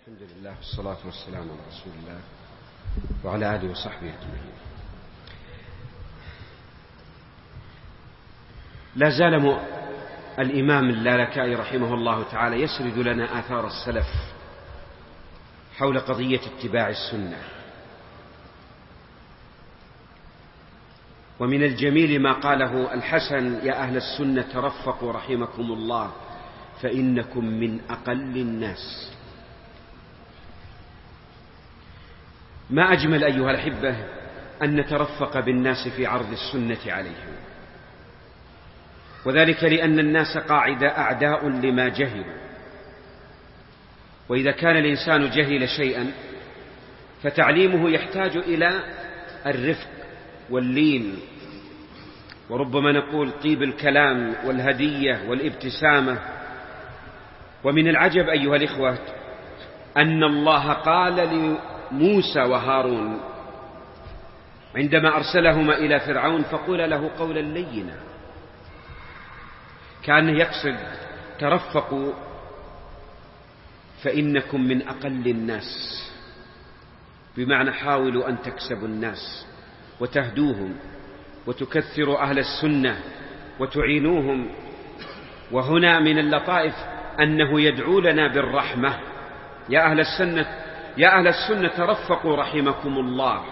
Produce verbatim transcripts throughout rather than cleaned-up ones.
الحمد لله والصلاة والسلام على رسول الله وعلى آله وصحبه أجمعين. لا زال الإمام اللالكائي رحمه الله تعالى يسرد لنا آثار السلف حول قضية اتباع السنة، ومن الجميل ما قاله الحسن: يا أهل السنة ترفقوا رحمكم الله فإنكم من أقل الناس. ما أجمل أيها الأحبة أن نترفق بالناس في عرض السنة عليهم، وذلك لأن الناس قاعدة أعداء لما جهلوا، وإذا كان الإنسان جهل شيئا فتعليمه يحتاج إلى الرفق واللين، وربما نقول طيب الكلام والهدية والابتسامة. ومن العجب أيها الإخوة أن الله قال لموسى وهارون عندما أرسلهما إلى فرعون: فقول له قولا لينا. كان يقصد ترفقوا فإنكم من أقل الناس، بمعنى حاولوا أن تكسبوا الناس وتهدوهم وتكثروا أهل السنة وتعينوهم. وهنا من اللطائف أنه يدعو لنا بالرحمة: يا أهل السنة يا أهل السنة ترفقوا رحمكم الله.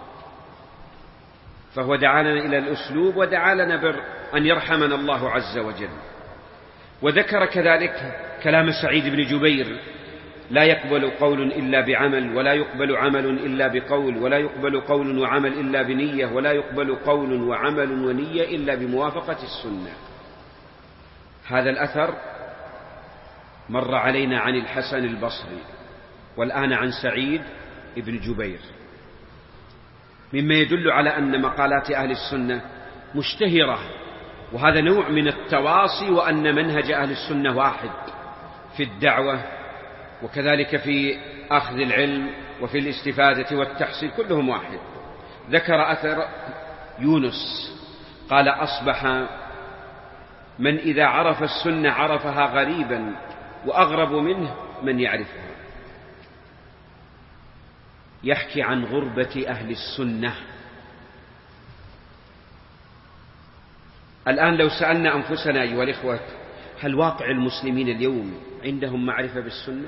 فهو دعانا إلى الأسلوب ودعا لنا بأن يرحمنا الله عز وجل. وذكر كذلك كلام سعيد بن جبير: لا يقبل قول إلا بعمل، ولا يقبل عمل إلا بقول، ولا يقبل قول وعمل إلا بنية، ولا يقبل قول وعمل ونية إلا بموافقة السنة. هذا الأثر مر علينا عن الحسن البصري، والآن عن سعيد بن جبير، مما يدل على أن مقالات أهل السنة مشتهرة، وهذا نوع من التواصي، وأن منهج أهل السنة واحد في الدعوة وكذلك في أخذ العلم وفي الاستفادة والتحصيل، كلهم واحد. ذكر أثر يونس قال: أصبح من إذا عرف السنة عرفها غريبا، وأغرب منه من يعرفها. يحكي عن غربة أهل السنة. الآن لو سألنا أنفسنا أيها الإخوة: هل واقع المسلمين اليوم عندهم معرفة بالسنة؟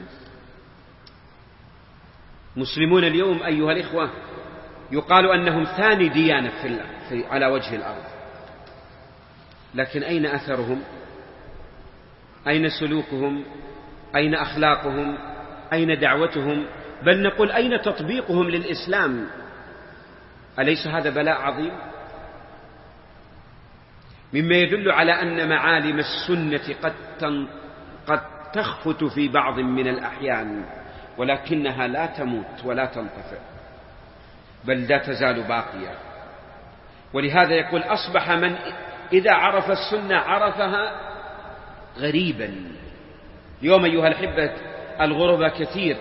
مسلمون اليوم أيها الإخوة يقال أنهم ثاني ديانة في في على وجه الأرض، لكن أين أثرهم؟ أين سلوكهم؟ أين أخلاقهم؟ أين دعوتهم؟ بل نقول أين تطبيقهم للإسلام؟ أليس هذا بلاء عظيم؟ مما يدل على أن معالم السنة قد قد تخفت في بعض من الأحيان، ولكنها لا تموت ولا تنطفئ، بل لا تزال باقية. ولهذا يقول: أصبح من إذا عرف السنة عرفها غريبا. اليوم أيها الأحبة الغربة كثير،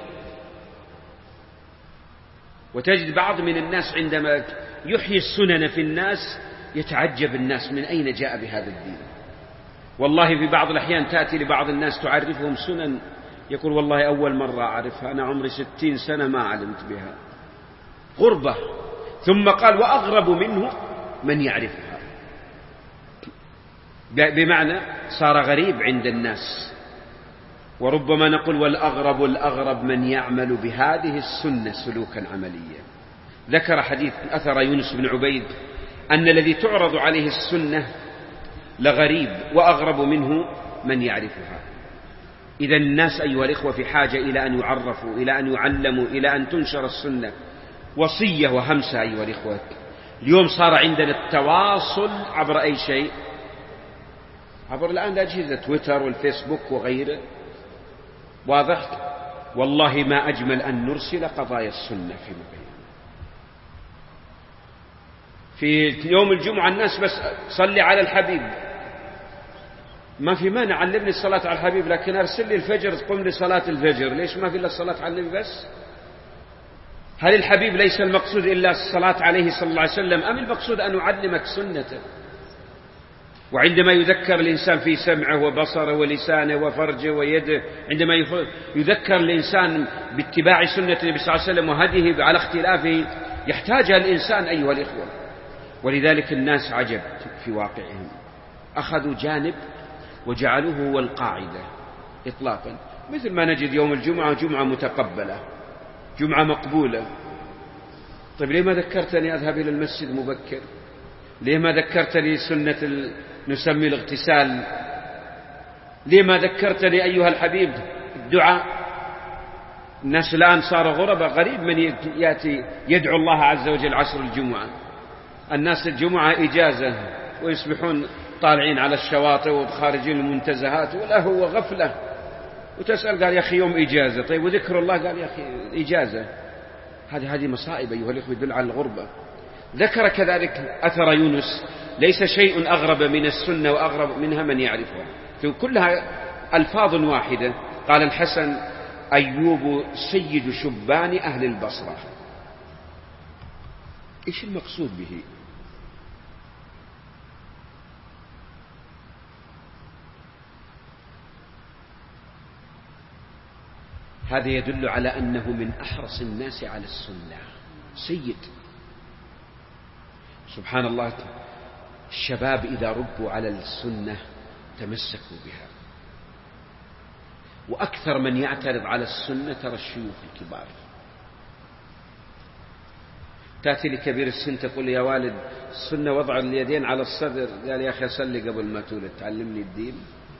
وتجد بعض من الناس عندما يحيي السنن في الناس يتعجب الناس من أين جاء بهذا الدين. والله في بعض الأحيان تأتي لبعض الناس تعرفهم سنن، يقول: والله أول مرة أعرفها، أنا عمري ستين سنة ما علمت بها. غربة. ثم قال: وأغرب منه من يعرفها، بمعنى صار غريب عند الناس. وربما نقول: والأغرب الأغرب من يعمل بهذه السنة سلوكا عمليا. ذكر حديث أثر يونس بن عبيد أن الذي تعرض عليه السنة لغريب، وأغرب منه من يعرفها. إذا الناس أيها الإخوة في حاجة إلى أن يعرفوا، إلى أن يعلموا، إلى أن تنشر السنة. وصية وهمسة أيها الإخوة. اليوم صار عندنا التواصل عبر أي شيء، عبر الآن أجهزة تويتر والفيسبوك وغيره. واضح؟ والله ما أجمل أن نرسل قضايا السنة في مكان. في يوم الجمعة الناس بس صلي على الحبيب، ما في مانع علمني الصلاة على الحبيب، لكن أرسل لي الفجر قم لصلاة الفجر. ليش ما في إلا الصلاة على النبي بس؟ هل الحبيب ليس المقصود إلا الصلاة عليه صلى الله عليه وسلم، أم المقصود أن أعلمك سنته؟ وعندما يذكر الإنسان في سمعه وبصره ولسانه وفرجه ويده، عندما يذكر الإنسان باتباع سنة النبي صلى الله عليه وسلم وهديه على اختلافه يحتاجها الإنسان أيها الإخوة. ولذلك الناس عجب في واقعهم، أخذوا جانب وجعلوه هو القاعدة إطلاقا، مثل ما نجد يوم الجمعة جمعة متقبلة، جمعة مقبولة. طيب ليه ما ذكرتني أذهب إلى المسجد مبكر؟ ليه ما ذكرتني سنة نسمي الاغتسال؟ ليه ما ذكرتني أيها الحبيب الدعاء؟ الناس الآن صار غربة، غريب من يأتي يدعو الله عز وجل عصر الجمعة. الناس الجمعة إجازة ويصبحون طالعين على الشواطئ وخارجين المنتزهات، ولا هو غفلة. وتسأل قال يا أخي يوم إجازة، طيب وذكر الله قال يا أخي إجازة. هذه هذه مصائب أيها الأخوة يدل على الغربة. ذكر كذلك أثر يونس: ليس شيء أغرب من السنة وأغرب منها من يعرفها، كلها ألفاظ واحدة. قال الحسن: أيوب سيد شبان أهل البصرة. إيش المقصود به؟ هذا يدل على أنه من أحرص الناس على السنة، سيد. سبحان الله، الشباب إذا ربوا على السنة تمسكوا بها، وأكثر من يعترض على السنة ترى الشيوخ الكبار. تأتي لكبير السن تقول يا والد السنة وضع اليدين على الصدر، قال يا أخي أصلي قبل ما تولد، تعلمني الدين.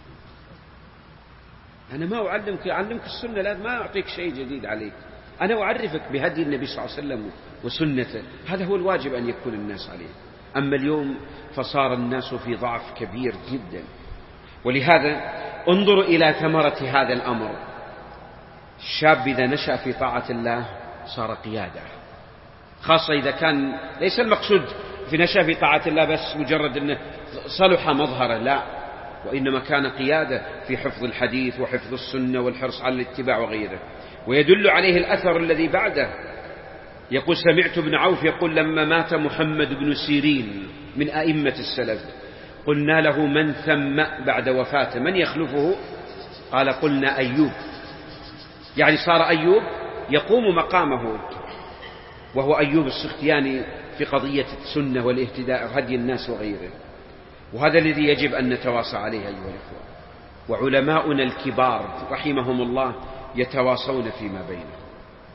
أنا ما أعلمك أعلمك السنة، لا ما أعطيك شيء جديد عليك، أنا أعرفك بهدي النبي صلى الله عليه وسلم وسنته. هذا هو الواجب أن يكون الناس عليه. أما اليوم فصار الناس في ضعف كبير جدا. ولهذا انظروا إلى ثمرة هذا الأمر. الشاب إذا نشأ في طاعة الله صار قيادة، خاصة إذا كان ليس المقصود في نشأ في طاعة الله بس مجرد أنه صلح مظهره، لا، وإنما كان قيادة في حفظ الحديث وحفظ السنة والحرص على الاتباع وغيره. ويدل عليه الأثر الذي بعده. يقول: سمعت ابن عوف يقول: لما مات محمد بن سيرين من أئمة السلف قلنا له: من ثم بعد وفاته من يخلفه؟ قال: قلنا أيوب. يعني صار أيوب يقوم مقامه، وهو أيوب السختياني في قضية السنة والاهتداء وهدي الناس وغيره. وهذا الذي يجب أن نتواصى عليه أيها الأخوة. وعلماؤنا الكبار رحمهم الله يتواصون فيما بينهم.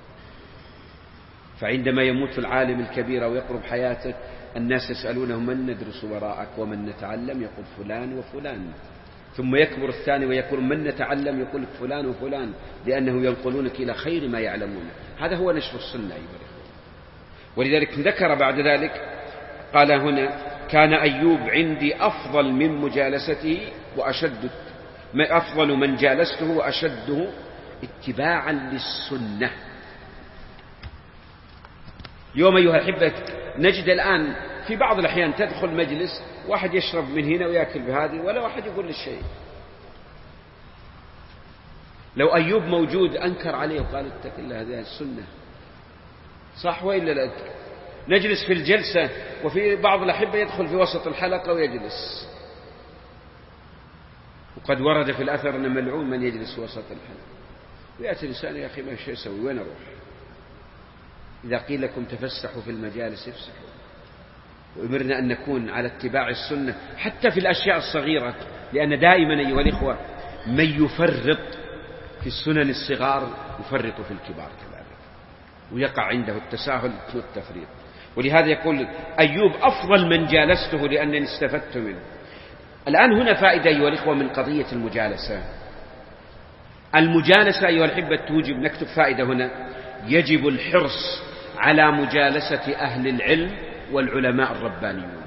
فعندما يموت العالم الكبير ويقرب حياته الناس يسألونه: من ندرس وراءك ومن نتعلم؟ يقول: فلان وفلان. ثم يكبر الثاني ويقول: من نتعلم؟ يقول: فلان وفلان، لأنه ينقلونك إلى خير ما يعلمون. هذا هو نشر السنة أيها الأخوة. ولذلك ذكر بعد ذلك قال هنا: كان أيوب عندي أفضل من مجالسته وأشد أفضل من جالسته وأشده اتباعا للسنة. اليوم أيها الأحبة نجد الآن في بعض الأحيان تدخل مجلس واحد يشرب من هنا ويأكل بهذه ولا واحد يقول للشيء. لو أيوب موجود أنكر عليه وقال: اتق الله، هذه السنة. صح وإلا لا؟ نجلس في الجلسة وفي بعض الأحبة يدخل في وسط الحلقة ويجلس، وقد ورد في الأثر أن ملعون من يجلس في وسط الحلقة. ويأتي الإنسان: يا أخي ما شيء يسوي، وين أروح؟ إذا قيل لكم تفسحوا في المجالس افسحوا. وأمرنا أن نكون على اتباع السنة حتى في الأشياء الصغيرة، لأن دائما أيها الإخوة من يفرط في السنن الصغار يفرط في الكبار كذلك، ويقع عنده التساهل والتفريط. ولهذا يقول أيوب: أفضل من جالسته لأنني استفدت منه. الآن هنا فائدة أيها الإخوة من قضية المجالسة. المجالسة أيها الأحبة توجب، نكتب فائدة هنا: يجب الحرص على مجالسة أهل العلم والعلماء الربانيون.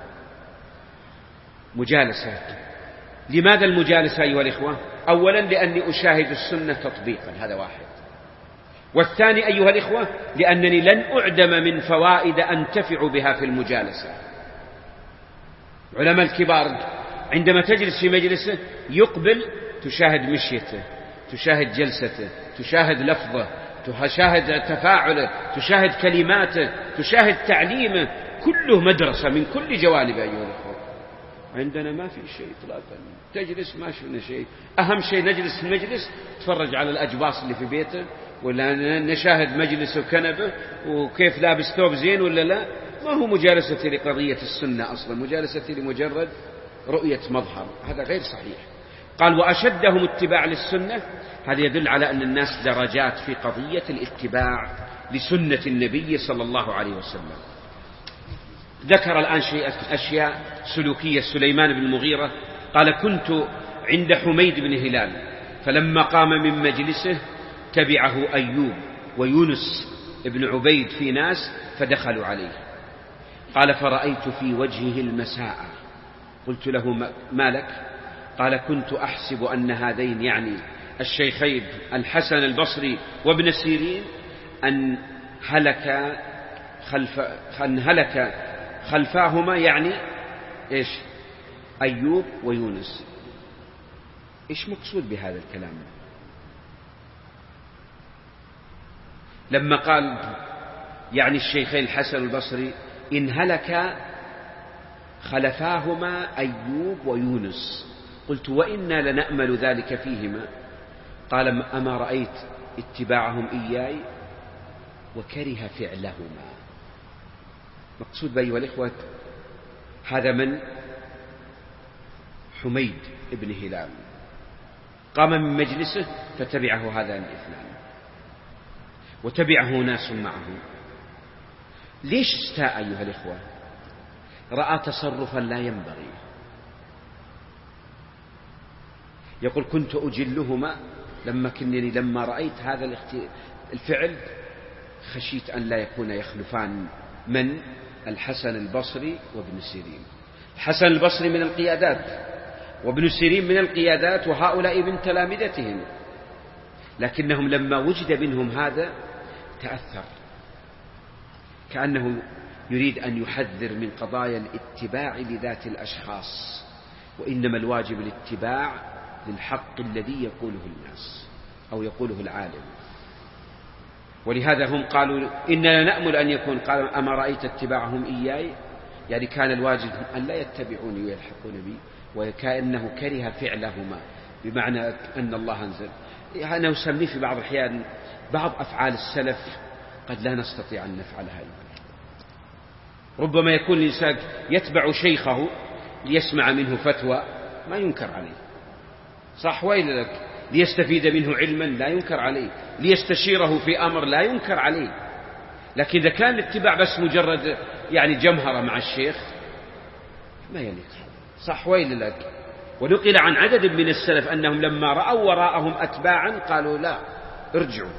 مجالسة. لماذا المجالسة أيها الإخوة؟ أولا لأني أشاهد السنة تطبيقا، هذا واحد. والثاني أيها الإخوة لأنني لن أعدم من فوائد أنتفع بها في المجالسة. علماء الكبار عندما تجلس في مجلسه يقبل تشاهد مشيته، تشاهد جلسته، تشاهد لفظه، تشاهد تفاعله، تشاهد كلماته، تشاهد تعليمه، كله مدرسة من كل جوانب أيها الأخوة. عندنا ما في شيء إطلاقا، تجلس ما شفنا شيء، أهم شيء نجلس في المجلس تفرج على الأجباص اللي في بيته، ولا نشاهد مجلسه وكنبه وكيف لابس ثوب زين ولا لا. ما هو مجالستي لقضية السنة أصلا، مجالستي لمجرد رؤية مظهر، هذا غير صحيح. قال وأشدهم اتباع للسنة، هذا يدل على أن الناس درجات في قضية الاتباع لسنة النبي صلى الله عليه وسلم. ذكر الآن شيء أشياء سلوكية. سليمان بن المغيرة قال كنت عند حميد بن هلال فلما قام من مجلسه تبعه أيوب ويونس بن عبيد في ناس فدخلوا عليه. قال فرأيت في وجهه المساء، قلت له ما لك؟ قال كنت أحسب أن هذين يعني الشيخين الحسن البصري وابن سيرين أن هلك خلف أن هلك خلفاهما، يعني إيش؟ أيوب ويونس. إيش مقصود بهذا الكلام؟ لما قال يعني الشيخين الحسن البصري إن هلك خلفاهما أيوب ويونس، قلت وإنا لنأمل ذلك فيهما. قال أما رأيت اتباعهم إياي وكره فعلهما. مقصود بأيها الإخوة هذا من حميد بن هلال، قام من مجلسه فتبعه هذان الاثنان وتبعه ناس معه. ليش استاء أيها الإخوة؟ رأى تصرفا لا ينبغي. يقول كنت أجلهما لما كنني لما رأيت هذا الفعل خشيت أن لا يكون يخلفان من الحسن البصري وابن سيرين. الحسن البصري من القيادات وابن سيرين من القيادات، وهؤلاء من تلامذتهم، لكنهم لما وجد منهم هذا تأثر، كأنه يريد أن يحذر من قضايا الاتباع لذات الأشخاص، وإنما الواجب الاتباع للحق الذي يقوله الناس أو يقوله العالم. ولهذا هم قالوا إننا نأمل أن يكون قال أما رأيت اتباعهم إياي، يعني كان الواجب أن لا يتبعوني ويلحقون بي، وكأنه كره فعلهما، بمعنى أن الله أنزل. أنا أسميه في بعض الأحيان بعض أفعال السلف قد لا نستطيع أن نفعلها الآن. ربما يكون الإنسان يتبع شيخه ليسمع منه فتوى ما ينكر عليه، صح وإلا لك؟ ليستفيد منه علما لا ينكر عليه، ليستشيره في أمر لا ينكر عليه. لكن إذا كان الاتباع بس مجرد يعني جمهرة مع الشيخ ما يليق، صح وإلا لك؟ ونقل عن عدد من السلف أنهم لما رأوا وراءهم أتباعا قالوا لا ارجعوا،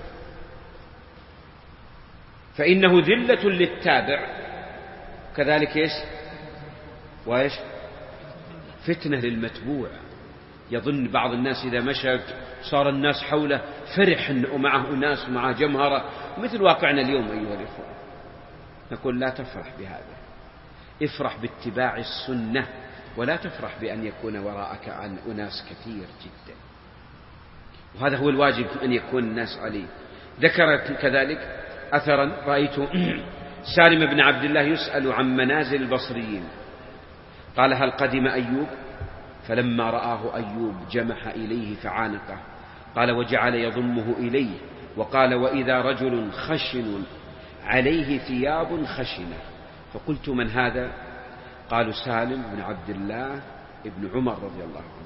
فإنه ذلة للتابع كذلك إيش وإيش فتنة للمتبوع. يظن بعض الناس إذا مشى صار الناس حوله فرح ومعه ناس ومعه جمهرة، مثل واقعنا اليوم أيها الإخوة. نقول لا تفرح بهذا، افرح باتباع السنة، ولا تفرح بأن يكون وراءك عن أناس كثير جدا، وهذا هو الواجب أن يكون الناس عليه. ذكر كذلك أثرا رأيت سالم بن عبد الله يسأل عن منازل البصريين، قال هل قدم أيوب؟ فلما رآه أيوب جمح إليه فعانقه، قال وجعل يضمه إليه، وقال وإذا رجل خشن عليه ثياب خشنة، فقلت من هذا؟ قالوا سالم بن عبد الله ابن عمر رضي الله عنه.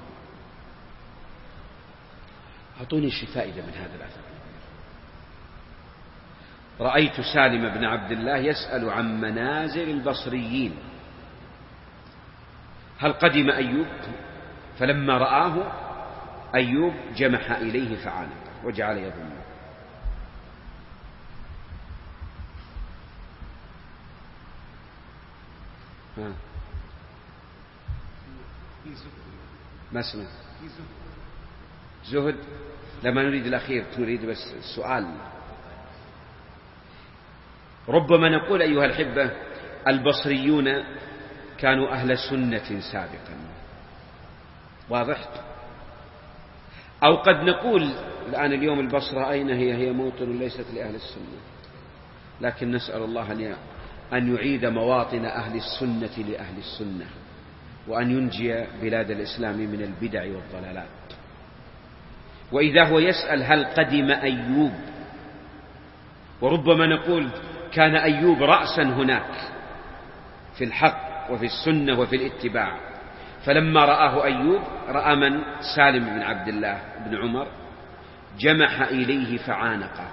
أعطوني فائدة من هذا الأثر. رأيت سالم بن عبد الله يسأل عن منازل البصريين، هل قدم أيوب؟ فلما رآه أيوب جمح إليه فعانقه وجعل يضمه. ها ما اسمه زهد؟ لما نريد الأخير نريد بس السؤال. ربما نقول أيها الأحبة البصريون كانوا أهل سنة سابقا، واضح؟ أو قد نقول الآن اليوم البصرة أين هي؟ هي موطن ليست لأهل السنة، لكن نسأل الله أن أن يعيد مواطن أهل السنة لأهل السنة، وأن ينجي بلاد الإسلام من البدع والضلالات. وإذا هو يسأل هل قدم أيوب، وربما نقول كان أيوب رأسا هناك في الحق وفي السنة وفي الاتباع، فلما رآه أيوب رأى من؟ سالم بن عبد الله بن عمر، جمح إليه فعانقه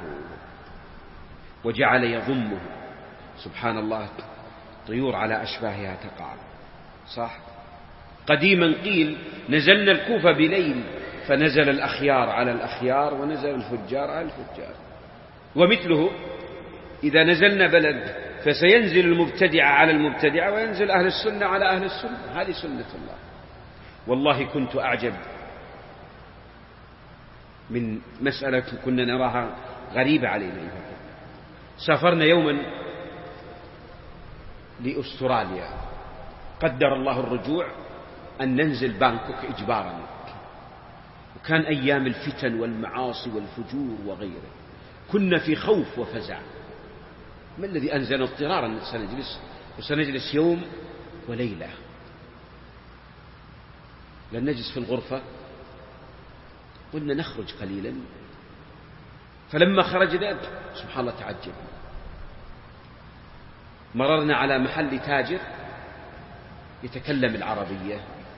وجعل يضمه. سبحان الله، طيور على أشباهها تقع، صح؟ قديما قيل نزلنا الكوفة بليل فنزل الأخيار على الأخيار ونزل الفجار على الفجار، ومثله إذا نزلنا بلد فسينزل المبتدع على المبتدع وينزل أهل السنة على أهل السنة. هذه سنة الله. والله كنت أعجب من مسألة كنا نراها غريبة علينا. سافرنا يوما لأستراليا، قدر الله الرجوع أن ننزل بانكوك إجبارا، وكان أيام الفتن والمعاصي والفجور وغيره، كنا في خوف وفزع. ما الذي أنزل اضطرارا سنجلس وسنجلس يوم وليلة، لن نجلس في الغرفة، قلنا نخرج قليلا. فلما خرجنا سبحان الله تعجبنا، مررنا على محل تاجر يتكلم العربية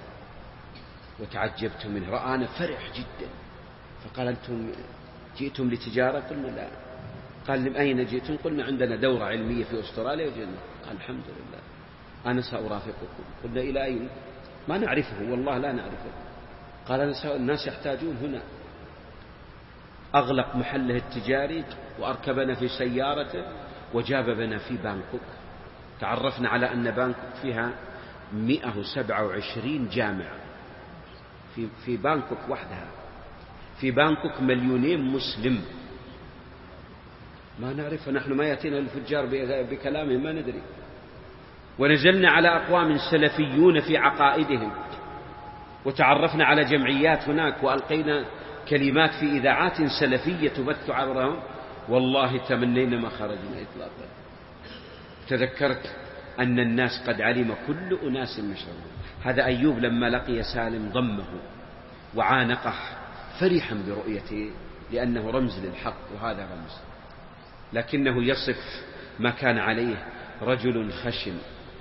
وتعجبت منه، رآنا فرح جدا، فقال أنتم جئتم لتجارة؟ قلنا لا. قال من أين جئتم؟ قلنا عندنا دورة علمية في أستراليا وجئنا. قال الحمد لله أنا سأرافقكم. قلنا إلى أين؟ ما نعرفه والله لا نعرفه. قال الناس يحتاجون هنا. أغلق محله التجاري وأركبنا في سيارته وجاب بنا في بانكوك. تعرفنا على أن بانكوك فيها مئة وسبعة وعشرين جامع في في بانكوك وحدها. في بانكوك مليونين مسلم ما نعرف، نحن ما يأتينا الفجار بكلامهم ما ندري. ونزلنا على أقوام سلفيون في عقائدهم، وتعرفنا على جمعيات هناك، وألقينا كلمات في إذاعات سلفية تبث عبرهم. والله تمنينا ما خرجنا إطلاقا. تذكرت أن الناس قد علم كل أناس مشربهم. هذا أيوب لما لقي سالم ضمه وعانقه فرحا برؤيته، لأنه رمز للحق وهذا رمز. لكنه يصف ما كان عليه رجل خشن.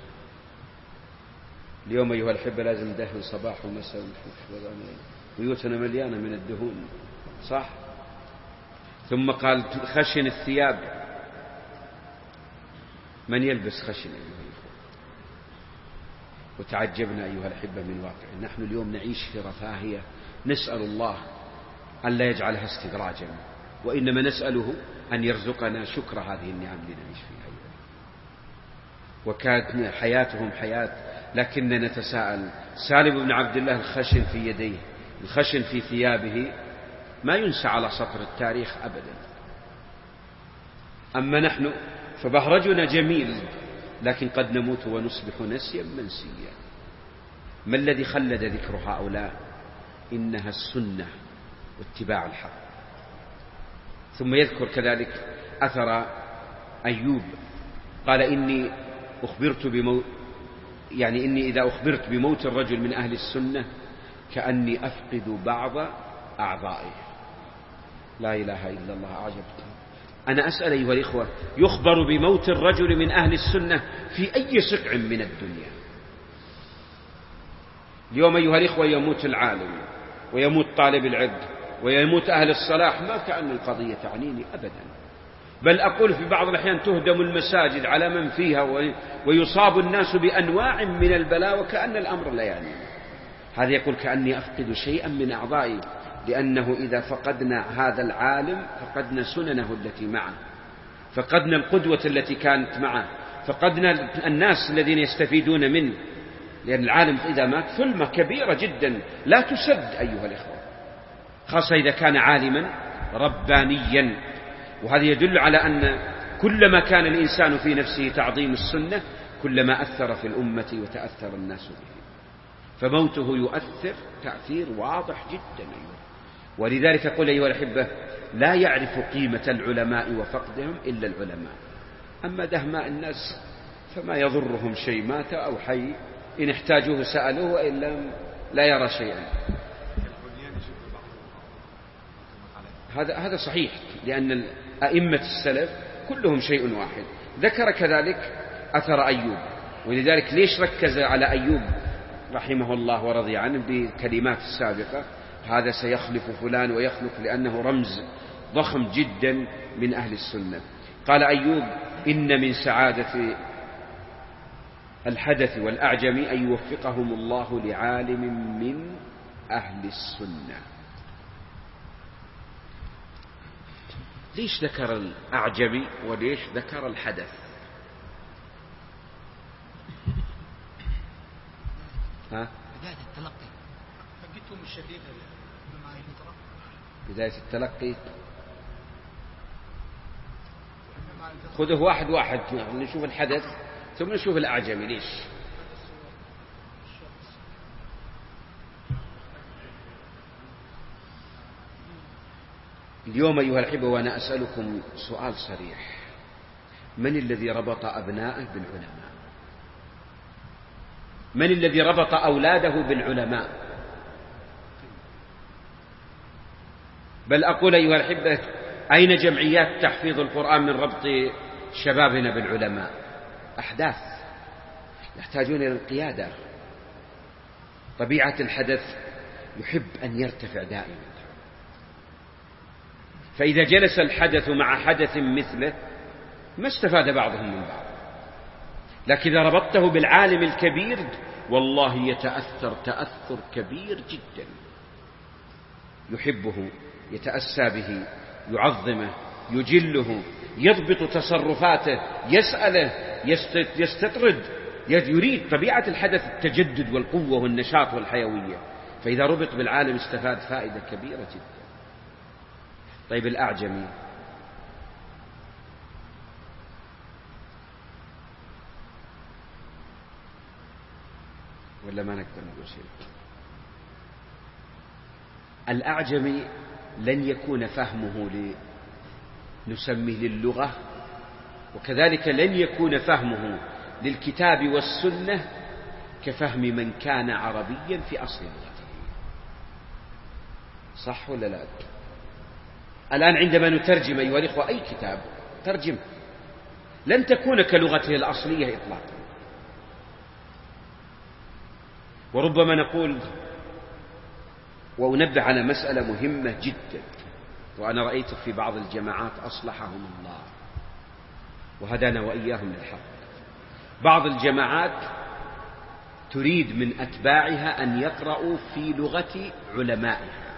اليوم أيها الأحبة لازم ندهن صباح ومساء، بيوتنا مليانة من الدهون، صح؟ ثم قال خشن الثياب. من يلبس خشن أيها الأخوة؟ وتعجبنا أيها الأحبة من واقع. نحن اليوم نعيش في رفاهية، نسأل الله أن لا يجعلها استدراجا، وإنما نسأله أن يرزقنا شكر هذه النعم اللي نعيش فيها. وكانت حياتهم حياة، لكننا نتساءل. سالم بن عبد الله الخشن في يديه، الخشن في ثيابه، ما ينسى على سطر التاريخ أبدا. أما نحن فبهرجنا جميل، لكن قد نموت ونصبح نسيا منسيا. ما الذي خلد ذكر هؤلاء؟ إنها السنة واتباع الحق. ثم يذكر كذلك أثر أيوب، قال إني أخبرت بموت، يعني إني إذا أخبرت بموت الرجل من أهل السنة كأني أفقد بعض أعضائه. لا إله إلا الله. أعجبت. أنا أسأل أيها الإخوة، يخبر بموت الرجل من أهل السنة في أي سقع من الدنيا؟ اليوم أيها الإخوة يموت العالم ويموت طالب العلم ويموت أهل الصلاح، ما كأن القضية تعنيني أبدا. بل أقول في بعض الأحيان تهدم المساجد على من فيها ويصاب الناس بأنواع من البلاء وكأن الأمر لا يعني. هذا يقول كأني أفقد شيئا من أعضائي، لأنه إذا فقدنا هذا العالم فقدنا سننه التي معه، فقدنا القدوة التي كانت معه، فقدنا الناس الذين يستفيدون منه. لأن العالم إذا مات ثلمة كبيرة جدا لا تسد أيها الإخوة، خاصة إذا كان عالما ربانيا. وهذا يدل على أن كلما كان الإنسان في نفسه تعظيم السنة كلما أثر في الأمة وتأثر الناس به، فموته يؤثر تأثير واضح جدا. ولذلك قل أيها الأحبة لا يعرف قيمة العلماء وفقدهم إلا العلماء. أما دهماء الناس فما يضرهم شيء، مات أو حي إن احتاجوه سألوه وإن لا يرى شيئا. هذا هذا صحيح، لأن أئمة السلف كلهم شيء واحد. ذكر كذلك أثر أيوب، ولذلك ليش ركز على أيوب رحمه الله ورضي عنه بكلمات السابقة: هذا سيخلف فلان ويخلف، لأنه رمز ضخم جدا من أهل السنة. قال أيوب: إن من سعادة الحدث والأعجم أن يوفقهم الله لعالم من أهل السنة. ليش ذكر الأعجمي وليش ذكر الحدث؟ ها؟ بداية التلقي فقدتهم الشديدة بداية التلقي. خذه واحد واحد، نشوف الحدث ثم نشوف الأعجمي. ليش؟ اليوم أيها الأحبة وأنا أسألكم سؤال صريح: من الذي ربط أبنائه بالعلماء؟ من الذي ربط أولاده بالعلماء؟ بل أقول أيها الأحبة: أين جمعيات تحفيظ القرآن من ربط شبابنا بالعلماء؟ أحداث يحتاجون إلى القيادة. طبيعة الحدث يحب أن يرتفع دائما، فإذا جلس الحدث مع حدث مثله ما استفاد بعضهم من بعض، لكن إذا ربطته بالعالم الكبير والله يتأثر تأثر كبير جدا، يحبه، يتأسى به، يعظمه، يجله، يضبط تصرفاته، يسأله، يستطرد، يريد. طبيعة الحدث التجدد والقوة والنشاط والحيوية، فإذا ربط بالعالم استفاد فائدة كبيرة جدا. طيب الأعجمي، ولا ما نقدر نقول شيء؟ الأعجمي لن يكون فهمه لنسميه للغة، وكذلك لن يكون فهمه للكتاب والسنة كفهم من كان عربيا في أصل لغته. صح ولا لا؟ الآن عندما نترجم أيها الإخوة أي كتاب ترجم لن تكون كلغته الأصلية إطلاقا. وربما نقول وأنبه على مسألة مهمة جدا، وأنا رأيت في بعض الجماعات أصلحهم الله وهدانا وإياهم للحق، بعض الجماعات تريد من أتباعها أن يقرأوا في لغة علمائها،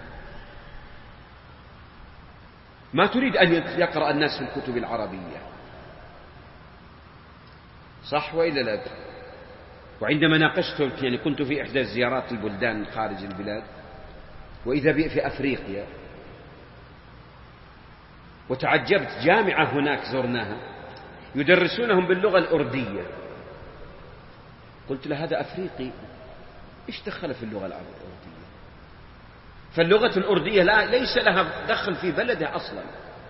ما تريد أن يقرأ الناس في الكتب العربية. صح وإلا لا؟ وعندما ناقشت، يعني كنت في إحدى الزيارات البلدان خارج البلاد، وإذا بي في أفريقيا، وتعجبت جامعة هناك زرناها يدرسونهم باللغة الأردية. قلت له هذا أفريقي، إيش دخل في اللغة الأردية؟ فاللغة الأردية لا ليس لها دخل في بلده أصلا،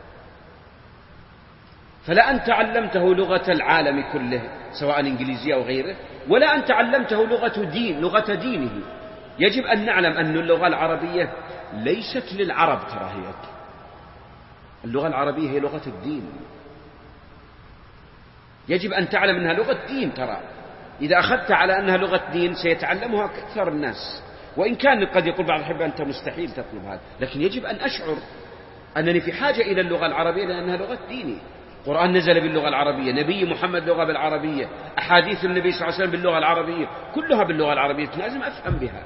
فلا أنت علمته لغة العالم كله سواء إنجليزية أو غيره، ولا أنت علمته لغة دين لغة دينه. يجب أن نعلم أن اللغة العربية ليست للعرب، ترى هي اللغة العربية هي لغة الدين، يجب أن تعلم أنها لغة دين. ترى إذا أخذت على أنها لغة دين سيتعلمها أكثر الناس، وإن كان قد يقول بعض الأحبة أنت مستحيل تطلب هذا، لكن يجب أن أشعر أنني في حاجة إلى اللغة العربية لأنها لغة ديني. القرآن نزل باللغة العربية، نبي محمد لغة بالعربية، أحاديث النبي صلى الله عليه وسلم باللغة العربية، كلها باللغة العربية، لازم أفهم بها.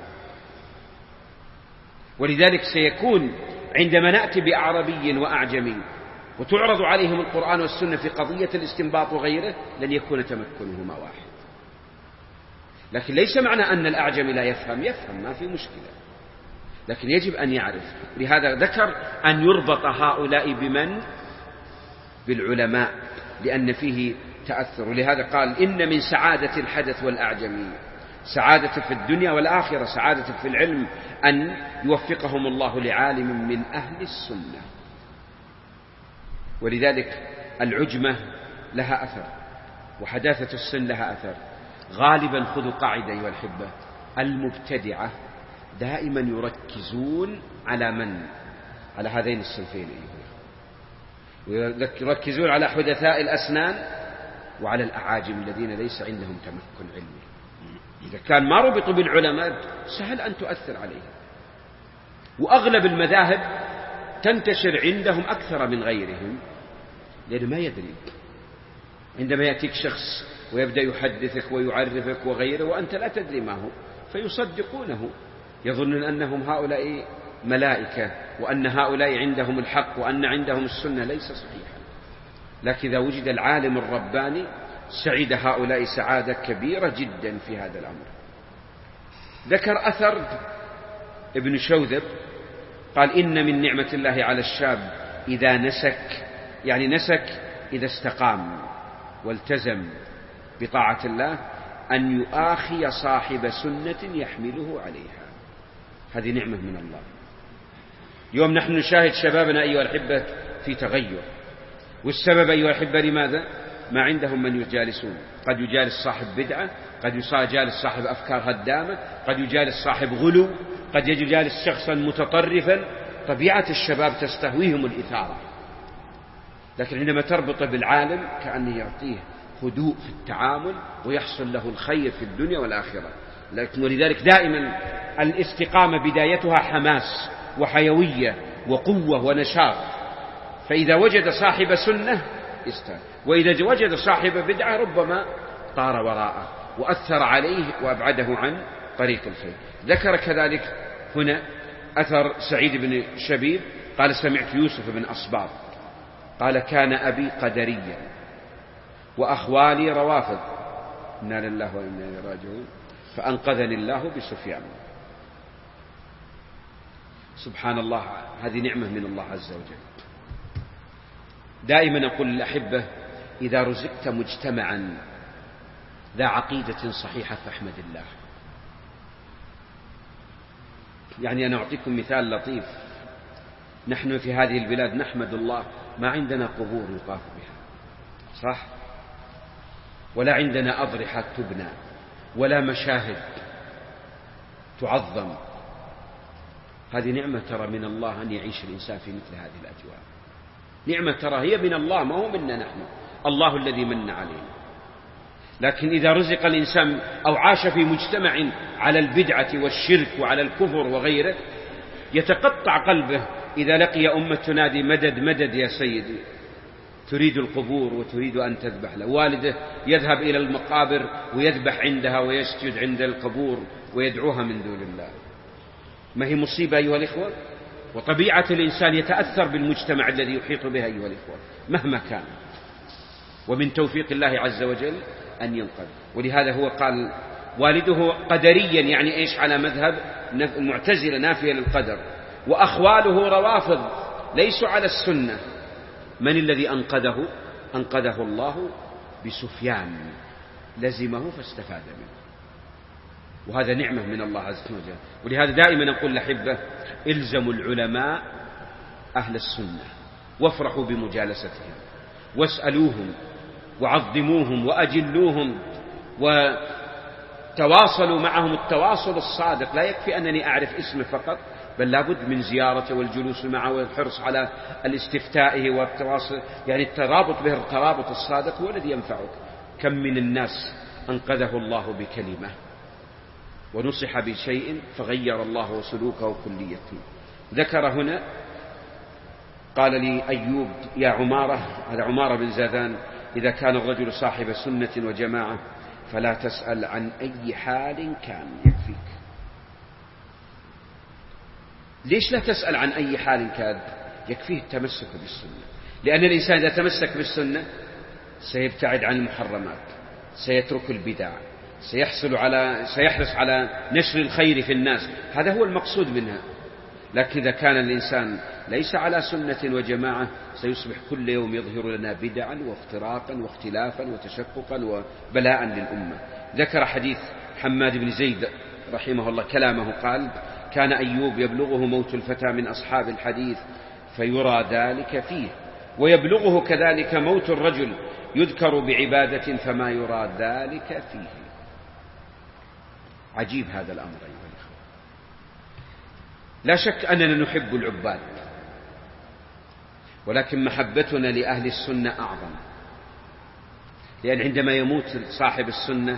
ولذلك سيكون عندما نأتي بأعربي وأعجمي وتعرض عليهم القرآن والسنة في قضية الاستنباط وغيره، لن يكون تمكنهما واحد. لكن ليس معنى أن الأعجمي لا يفهم، يفهم ما في مشكلة، لكن يجب أن يعرف. لهذا ذكر أن يربط هؤلاء بمن؟ بالعلماء، لأن فيه تأثر. ولهذا قال إن من سعادة الحدث والأعجمي، سعادة في الدنيا والآخرة، سعادة في العلم، أن يوفقهم الله لعالم من أهل السنة. ولذلك العجمة لها أثر، وحداثة السن لها أثر. غالبا خذوا قاعدة أيها الأحبة، المبتدعة دائما يركزون على من؟ على هذين الصنفين، ويركزون على حدثاء الأسنان وعلى الأعاجم الذين ليس عندهم تمكن علمي. إذا كان ما ربطوا بالعلماء سهل أن تؤثر عليهم. وأغلب المذاهب تنتشر عندهم أكثر من غيرهم، لأنه ما يدري. عندما يأتيك شخص ويبدأ يحدثك ويعرفك وغيره وأنت لا تدري ما هو، فيصدقونه، يظنون أنهم هؤلاء ملائكة وأن هؤلاء عندهم الحق وأن عندهم السنة. ليس صحيحا. لكن إذا وجد العالم الرباني سعيد هؤلاء سعادة كبيرة جدا في هذا الأمر. ذكر أثر ابن شوذب قال: إن من نعمة الله على الشاب إذا نسك، يعني نسك إذا استقام والتزم بطاعة الله، أن يؤاخي صاحب سنة يحمله عليها. هذه نعمة من الله. يوم نحن نشاهد شبابنا أيها الأحبة في تغير، والسبب أيها الأحبة لماذا؟ ما عندهم من يجالسون. قد يجالس صاحب بدعة، قد يجالس صاحب أفكار هدامة، قد يجالس صاحب غلو، قد يجالس شخصا متطرفا. طبيعة الشباب تستهويهم الإثارة، لكن عندما تربط بالعالم كأنه يعطيه هدوء في التعامل ويحصل له الخير في الدنيا والآخرة. لكن ولذلك دائما الاستقامة بدايتها حماس وحيوية وقوة ونشاط. فإذا وجد صاحب سنة استهى، وإذا وجد صاحب بدعة ربما طار وراءه وأثر عليه وأبعده عن طريق الخير. ذكر كذلك هنا أثر سعيد بن شبيب قال: سمعت يوسف بن أصباط قال: كان أبي قدريا وأخوالي روافض، إنا لله وإنا إليه راجعون، فأنقذني الله بسفيان. سبحان الله، هذه نعمة من الله عز وجل. دائما أقول للأحبة: إذا رزقت مجتمعا ذا عقيدة صحيحة فاحمد الله. يعني أنا أعطيكم مثال لطيف. نحن في هذه البلاد نحمد الله ما عندنا قبور يطاف بها، صح؟ ولا عندنا أضرحة تبنى، ولا مشاهد تعظم. هذه نعمة ترى من الله أن يعيش الإنسان في مثل هذه الأجواء. نعمة ترى هي من الله، ما هو منا نحن، الله الذي من علينا. لكن إذا رزق الإنسان أو عاش في مجتمع على البدعة والشرك وعلى الكفر وغيره، يتقطع قلبه إذا لقي أمة تنادي: مدد مدد يا سيدي، تريد القبور وتريد أن تذبح له. والده يذهب إلى المقابر ويذبح عندها ويسجد عند القبور ويدعوها من دون الله. ما هي مصيبة أيها الإخوة؟ وطبيعة الإنسان يتأثر بالمجتمع الذي يحيط به أيها الإخوة مهما كان، ومن توفيق الله عز وجل أن ينقذ. ولهذا هو قال والده قدريا، يعني إيش؟ على مذهب المعتزلة نافية للقدر. وأخواله روافض ليسوا على السنة. من الذي أنقذه؟ أنقذه الله بسفيان، لزمه فاستفاد منه. وهذا نعمة من الله عز وجل. ولهذا دائما نقول لأحبة: إلزموا العلماء أهل السنة وافرحوا بمجالستهم، واسألوهم وعظموهم وأجلوهم وتواصلوا معهم التواصل الصادق. لا يكفي أنني أعرف اسمه فقط، بل لابد من زيارته والجلوس معه والحرص على الاستفتائه والتواصل، يعني الترابط به الترابط الصادق هو الذي ينفعك. كم من الناس أنقذه الله بكلمة ونصح بشيء فغير الله سلوكه كليته. ذكر هنا قال لي أيوب: يا عمارة، هذا عمارة بن زاذان، إذا كان الرجل صاحب سنة وجماعة فلا تسأل عن أي حال كان، يكفيك. ليش لا تسأل عن أي حال كان؟ يكفيه التمسك بالسنة. لأن الإنسان إذا تمسك بالسنة سيبتعد عن المحرمات، سيترك البدع، سيحصل على سيحرص على نشر الخير في الناس. هذا هو المقصود منها. لكن إذا كان الإنسان ليس على سنة وجماعة سيصبح كل يوم يظهر لنا بدعا وافتراقا واختلافا وتشققا وبلاء للأمة. ذكر حديث حماد بن زيد رحمه الله كلامه، قال: كان أيوب يبلغه موت الفتى من أصحاب الحديث فيرى ذلك فيه، ويبلغه كذلك موت الرجل يذكر بعبادة فما يرى ذلك فيه. عجيب هذا الأمر أيها الأخوة. لا شك أننا نحب العباد، ولكن محبتنا لأهل السنة أعظم، لأن عندما يموت صاحب السنة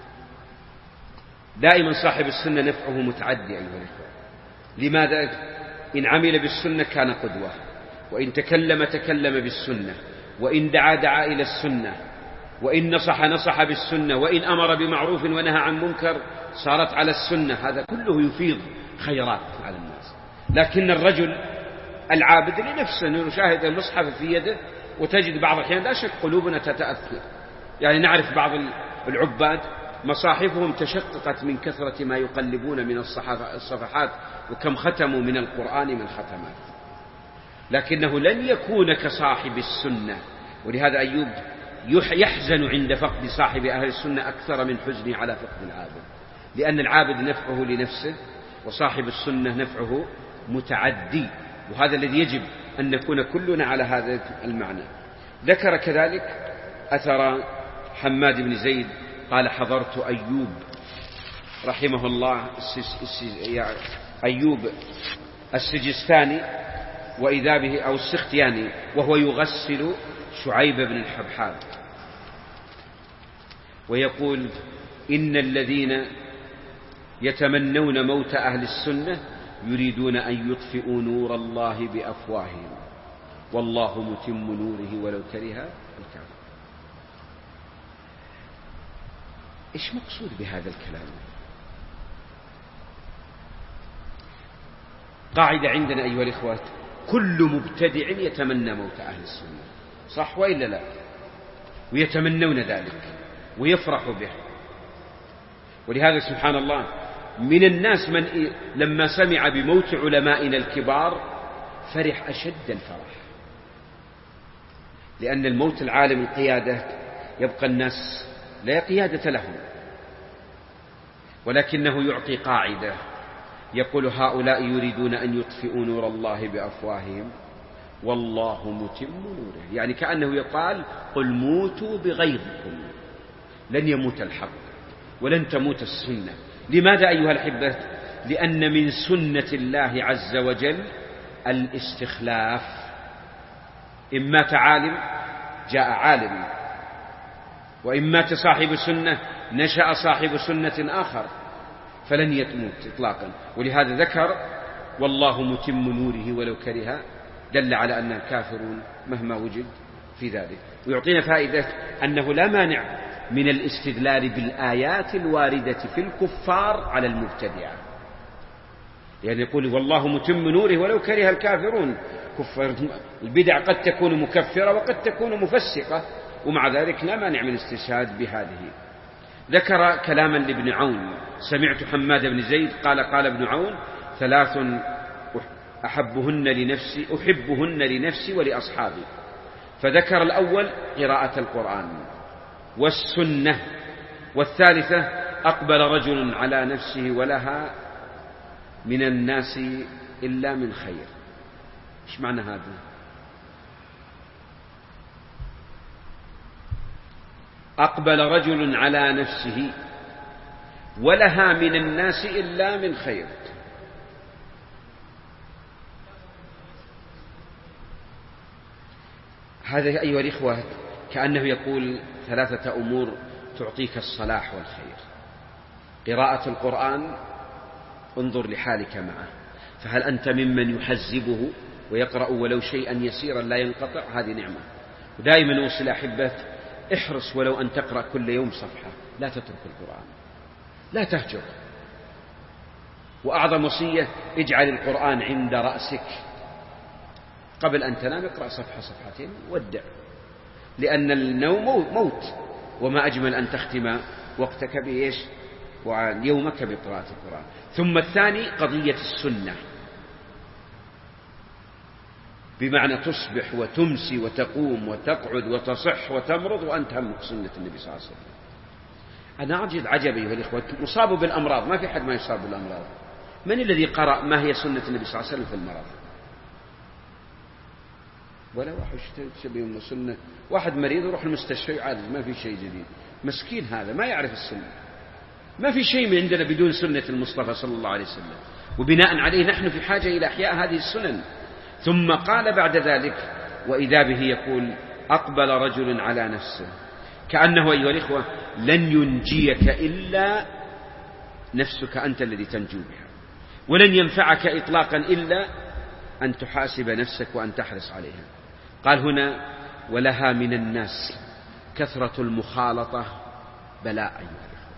دائما صاحب السنة نفعه متعدي أيها الأخوة. لماذا؟ إن عمل بالسنة كان قدوة، وإن تكلم تكلم بالسنة، وإن دعا دعا إلى السنة، وإن نصح نصح بالسنة، وإن أمر بمعروف ونهى عن منكر صارت على السنة. هذا كله يفيض خيرات على الناس. لكن الرجل العابد لنفسه نشاهد المصحف في يده، وتجد بعض الأحيان لا شك قلوبنا تتأثر. يعني نعرف بعض العباد مصاحفهم تشققت من كثرة ما يقلبون من الصفحات، وكم ختموا من القرآن من ختمات، لكنه لن يكون كصاحب السنة. ولهذا أيوب يحزن عند فقد صاحب أهل السنة أكثر من حزنه على فقد العابد، لأن العابد نفعه لنفسه، وصاحب السنة نفعه متعدي. وهذا الذي يجب أن نكون كلنا على هذا المعنى. ذكر كذلك أثر حماد بن زيد قال: حضرت أيوب رحمه الله أيوب السجستاني وإذا به أو السختياني وهو يغسل شعيب بن الحبحاب، ويقول: إن الذين يتمنون موت أهل السنة يريدون أن يطفئوا نور الله بأفواههم والله متم نوره ولو كره الكافرون. إيش مقصود بهذا الكلام؟ قاعدة عندنا أيها الإخوة: كل مبتدع يتمنى موت أهل السنة، صح وإلا لا؟ ويتمنون ذلك ويفرحوا به. ولهذا سبحان الله من الناس من لما سمع بموت علمائنا الكبار فرح أشد الفرح، لأن الموت العالم القيادة يبقى الناس لا قيادة لهم، ولكنه يعطي قاعدة يقول: هؤلاء يريدون أن يطفئوا نور الله بأفواههم والله متم نوره. يعني كأنه يقال: قل موتوا بغيظكم، لن يموت الحق ولن تموت السنة. لماذا أيها الأحبة؟ لأن من سنة الله عز وجل الاستخلاف. إن مات عالم جاء عالم، وإن مات صاحب سنة نشأ صاحب سنة آخر، فلن يموت إطلاقا. ولهذا ذكر: والله متم نوره ولو كره، دل على أن الكافرون مهما وجد في ذلك. ويعطينا فائدة أنه لا مانع من الاستدلال بالآيات الواردة في الكفار على المبتدعة. يعني يقول: والله متم نوره ولو كره الكافرون. كفر البدع قد تكون مكفرة وقد تكون مفسقة، ومع ذلك لا مانع من الاستشهاد بهذه. ذكر كلاما لابن عون: سمعت حماد بن زيد قال: قال ابن عون: ثلاث أحبهن لنفسي أحبهن لنفسي ولأصحابي. فذكر الأول قراءة القرآن والسنة، والثالثة أقبل رجل على نفسه ولها من الناس إلا من خير. إيش معنى هذا؟ أقبل رجل على نفسه ولها من الناس إلا من خير. هذا أيها الإخوة كأنه يقول ثلاثة أمور تعطيك الصلاح والخير: قراءة القرآن، انظر لحالك معه، فهل أنت ممن يحزبه ويقرأ ولو شيئا يسيرا لا ينقطع؟ هذه نعمة. ودائما أوصل أحبة: احرص ولو أن تقرأ كل يوم صفحة، لا تترك القرآن، لا تهجر. وأعظم وصية: اجعل القرآن عند رأسك، قبل أن تنام اقرأ صفحة صفحتين ودع، لأن النوم موت، وما أجمل أن تختم وقتك بإيش؟ ويومك بقراءة القرآن. ثم الثاني قضية السنة، بمعنى تصبح وتمسي وتقوم وتقعد وتصح وتمرض وأنت همك سنة النبي صلى الله عليه وسلم. أنا أجد عجب أيها الإخوة، مصاب بالأمراض، ما في حد ما يصاب بالأمراض. من الذي قرأ ما هي سنة النبي صلى الله عليه وسلم في المرض؟ ولا واحد شبيه سنة. واحد مريض يروح المستشفى يعالج، ما في شيء جديد، مسكين هذا ما يعرف السنة، ما في شيء من عندنا بدون سنة المصطفى صلى الله عليه وسلم، وبناء عليه نحن في حاجة إلى إحياء هذه السنن. ثم قال بعد ذلك: وإذا به يقول: أقبل رجل على نفسه، كأنه أيها الإخوة لن ينجيك إلا نفسك أنت الذي تنجو بها، ولن ينفعك إطلاقا إلا أن تحاسب نفسك وأن تحرص عليها. قال هنا: ولها من الناس كثرة المخالطة بلاء. أيها الإخوة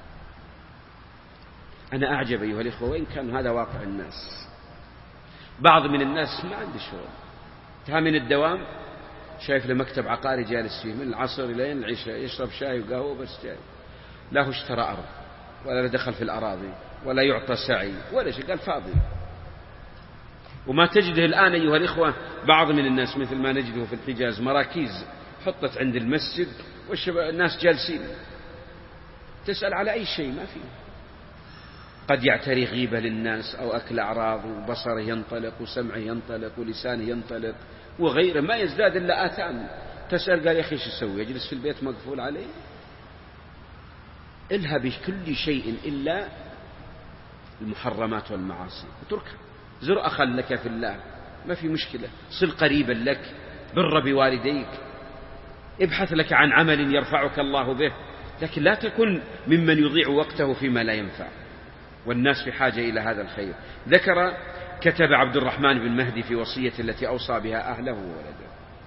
أنا أعجب أيها الإخوة، وإن كان هذا واقع الناس، بعض من الناس ما عنده شغل، انتهى من الدوام شايف له مكتب عقاري جالس فيه من العصر إلى العشاء، يشرب شاي وقهوة بس جاي، لا هو اشترى أرض ولا دخل في الأراضي ولا يعطى سعي ولا شيء، قال فاضي. وما تجده الآن أيها الإخوة بعض من الناس مثل ما نجده في الحجاز مراكيز حطت عند المسجد والناس جالسين، تسأل على أي شيء ما فيه، قد يعتري غيبة للناس أو أكل أعراض، وبصره ينطلق وسمعه ينطلق ولسانه ينطلق وغيره، ما يزداد إلا آثام. تسأل قال: يا أخي شو يسوي؟ يجلس في البيت مقفول عليه؟ إلها بكل شيء إلا المحرمات والمعاصي وتركها. زر أخا لك في الله ما في مشكلة، صل قريبا لك، بر بوالديك، ابحث لك عن عمل يرفعك الله به، لكن لا تكن ممن يضيع وقته فيما لا ينفع، والناس في حاجة إلى هذا الخير. ذكر كتب عبد الرحمن بن مهدي في وصية التي أوصى بها أهله وولده.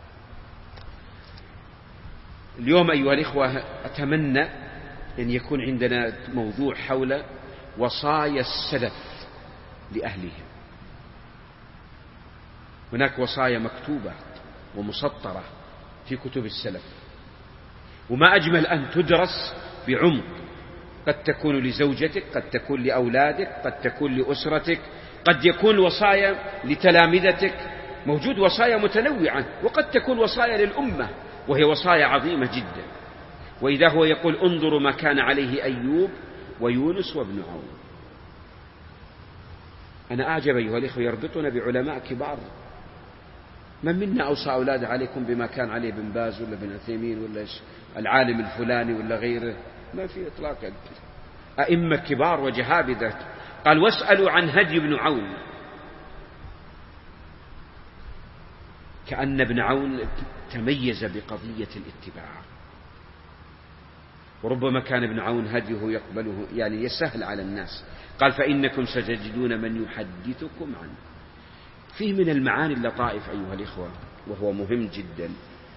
اليوم أيها الإخوة أتمنى أن يكون عندنا موضوع حول وصايا السلف لأهلهم. هناك وصايا مكتوبة ومسطرة في كتب السلف، وما أجمل أن تدرس بعمق، قد تكون لزوجتك، قد تكون لأولادك، قد تكون لأسرتك، قد يكون وصايا لتلامذتك، موجود وصايا متنوعة، وقد تكون وصايا للأمة وهي وصايا عظيمة جدا. وإذا هو يقول: انظروا ما كان عليه أيوب ويونس وابن عون. أنا أعجب أيها الإخوة، يربطنا بعلماء كبار. من منا أوصى أولاده عليكم بما كان عليه بن باز ولا بن عثيمين ولا العالم الفلاني ولا غيره؟ ما في إطلاقا، أئمة كبار وجهابذة. قال: واسألوا عن هدي ابن عون. كأن ابن عون تميز بقضية الاتباع، وربما كان ابن عون هديه يقبله يعني يسهل على الناس. قال: فإنكم ستجدون من يحدثكم عنه. فيه من المعاني اللطائف أيها الإخوة، وهو مهم جدا.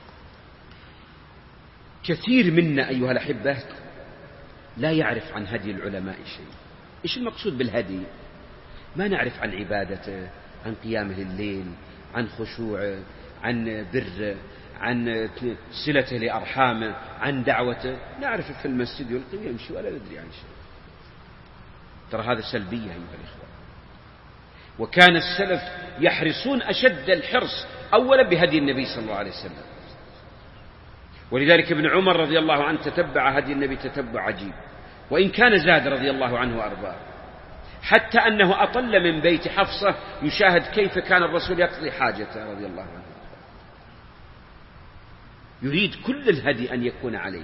كثير منا أيها الأحبة لا يعرف عن هدي العلماء شيء. إيش المقصود بالهدي؟ ما نعرف عن عبادته، عن قيامه الليل، عن خشوعه، عن بره، عن صلته لأرحامه، عن دعوته. نعرف في المسجد يلقي ويمشي ولا ندري عن شيء. ترى هذا سلبية أيها الإخوة. وكان السلف يحرصون أشد الحرص أولا بهدي النبي صلى الله عليه وسلم، ولذلك ابن عمر رضي الله عنه تتبع هدي النبي تتبع عجيب، وإن كان زاد رضي الله عنه وأرضاه، حتى أنه أطل من بيت حفصة يشاهد كيف كان الرسول يقضي حاجته رضي الله عنه. يريد كل الهدي أن يكون عليه.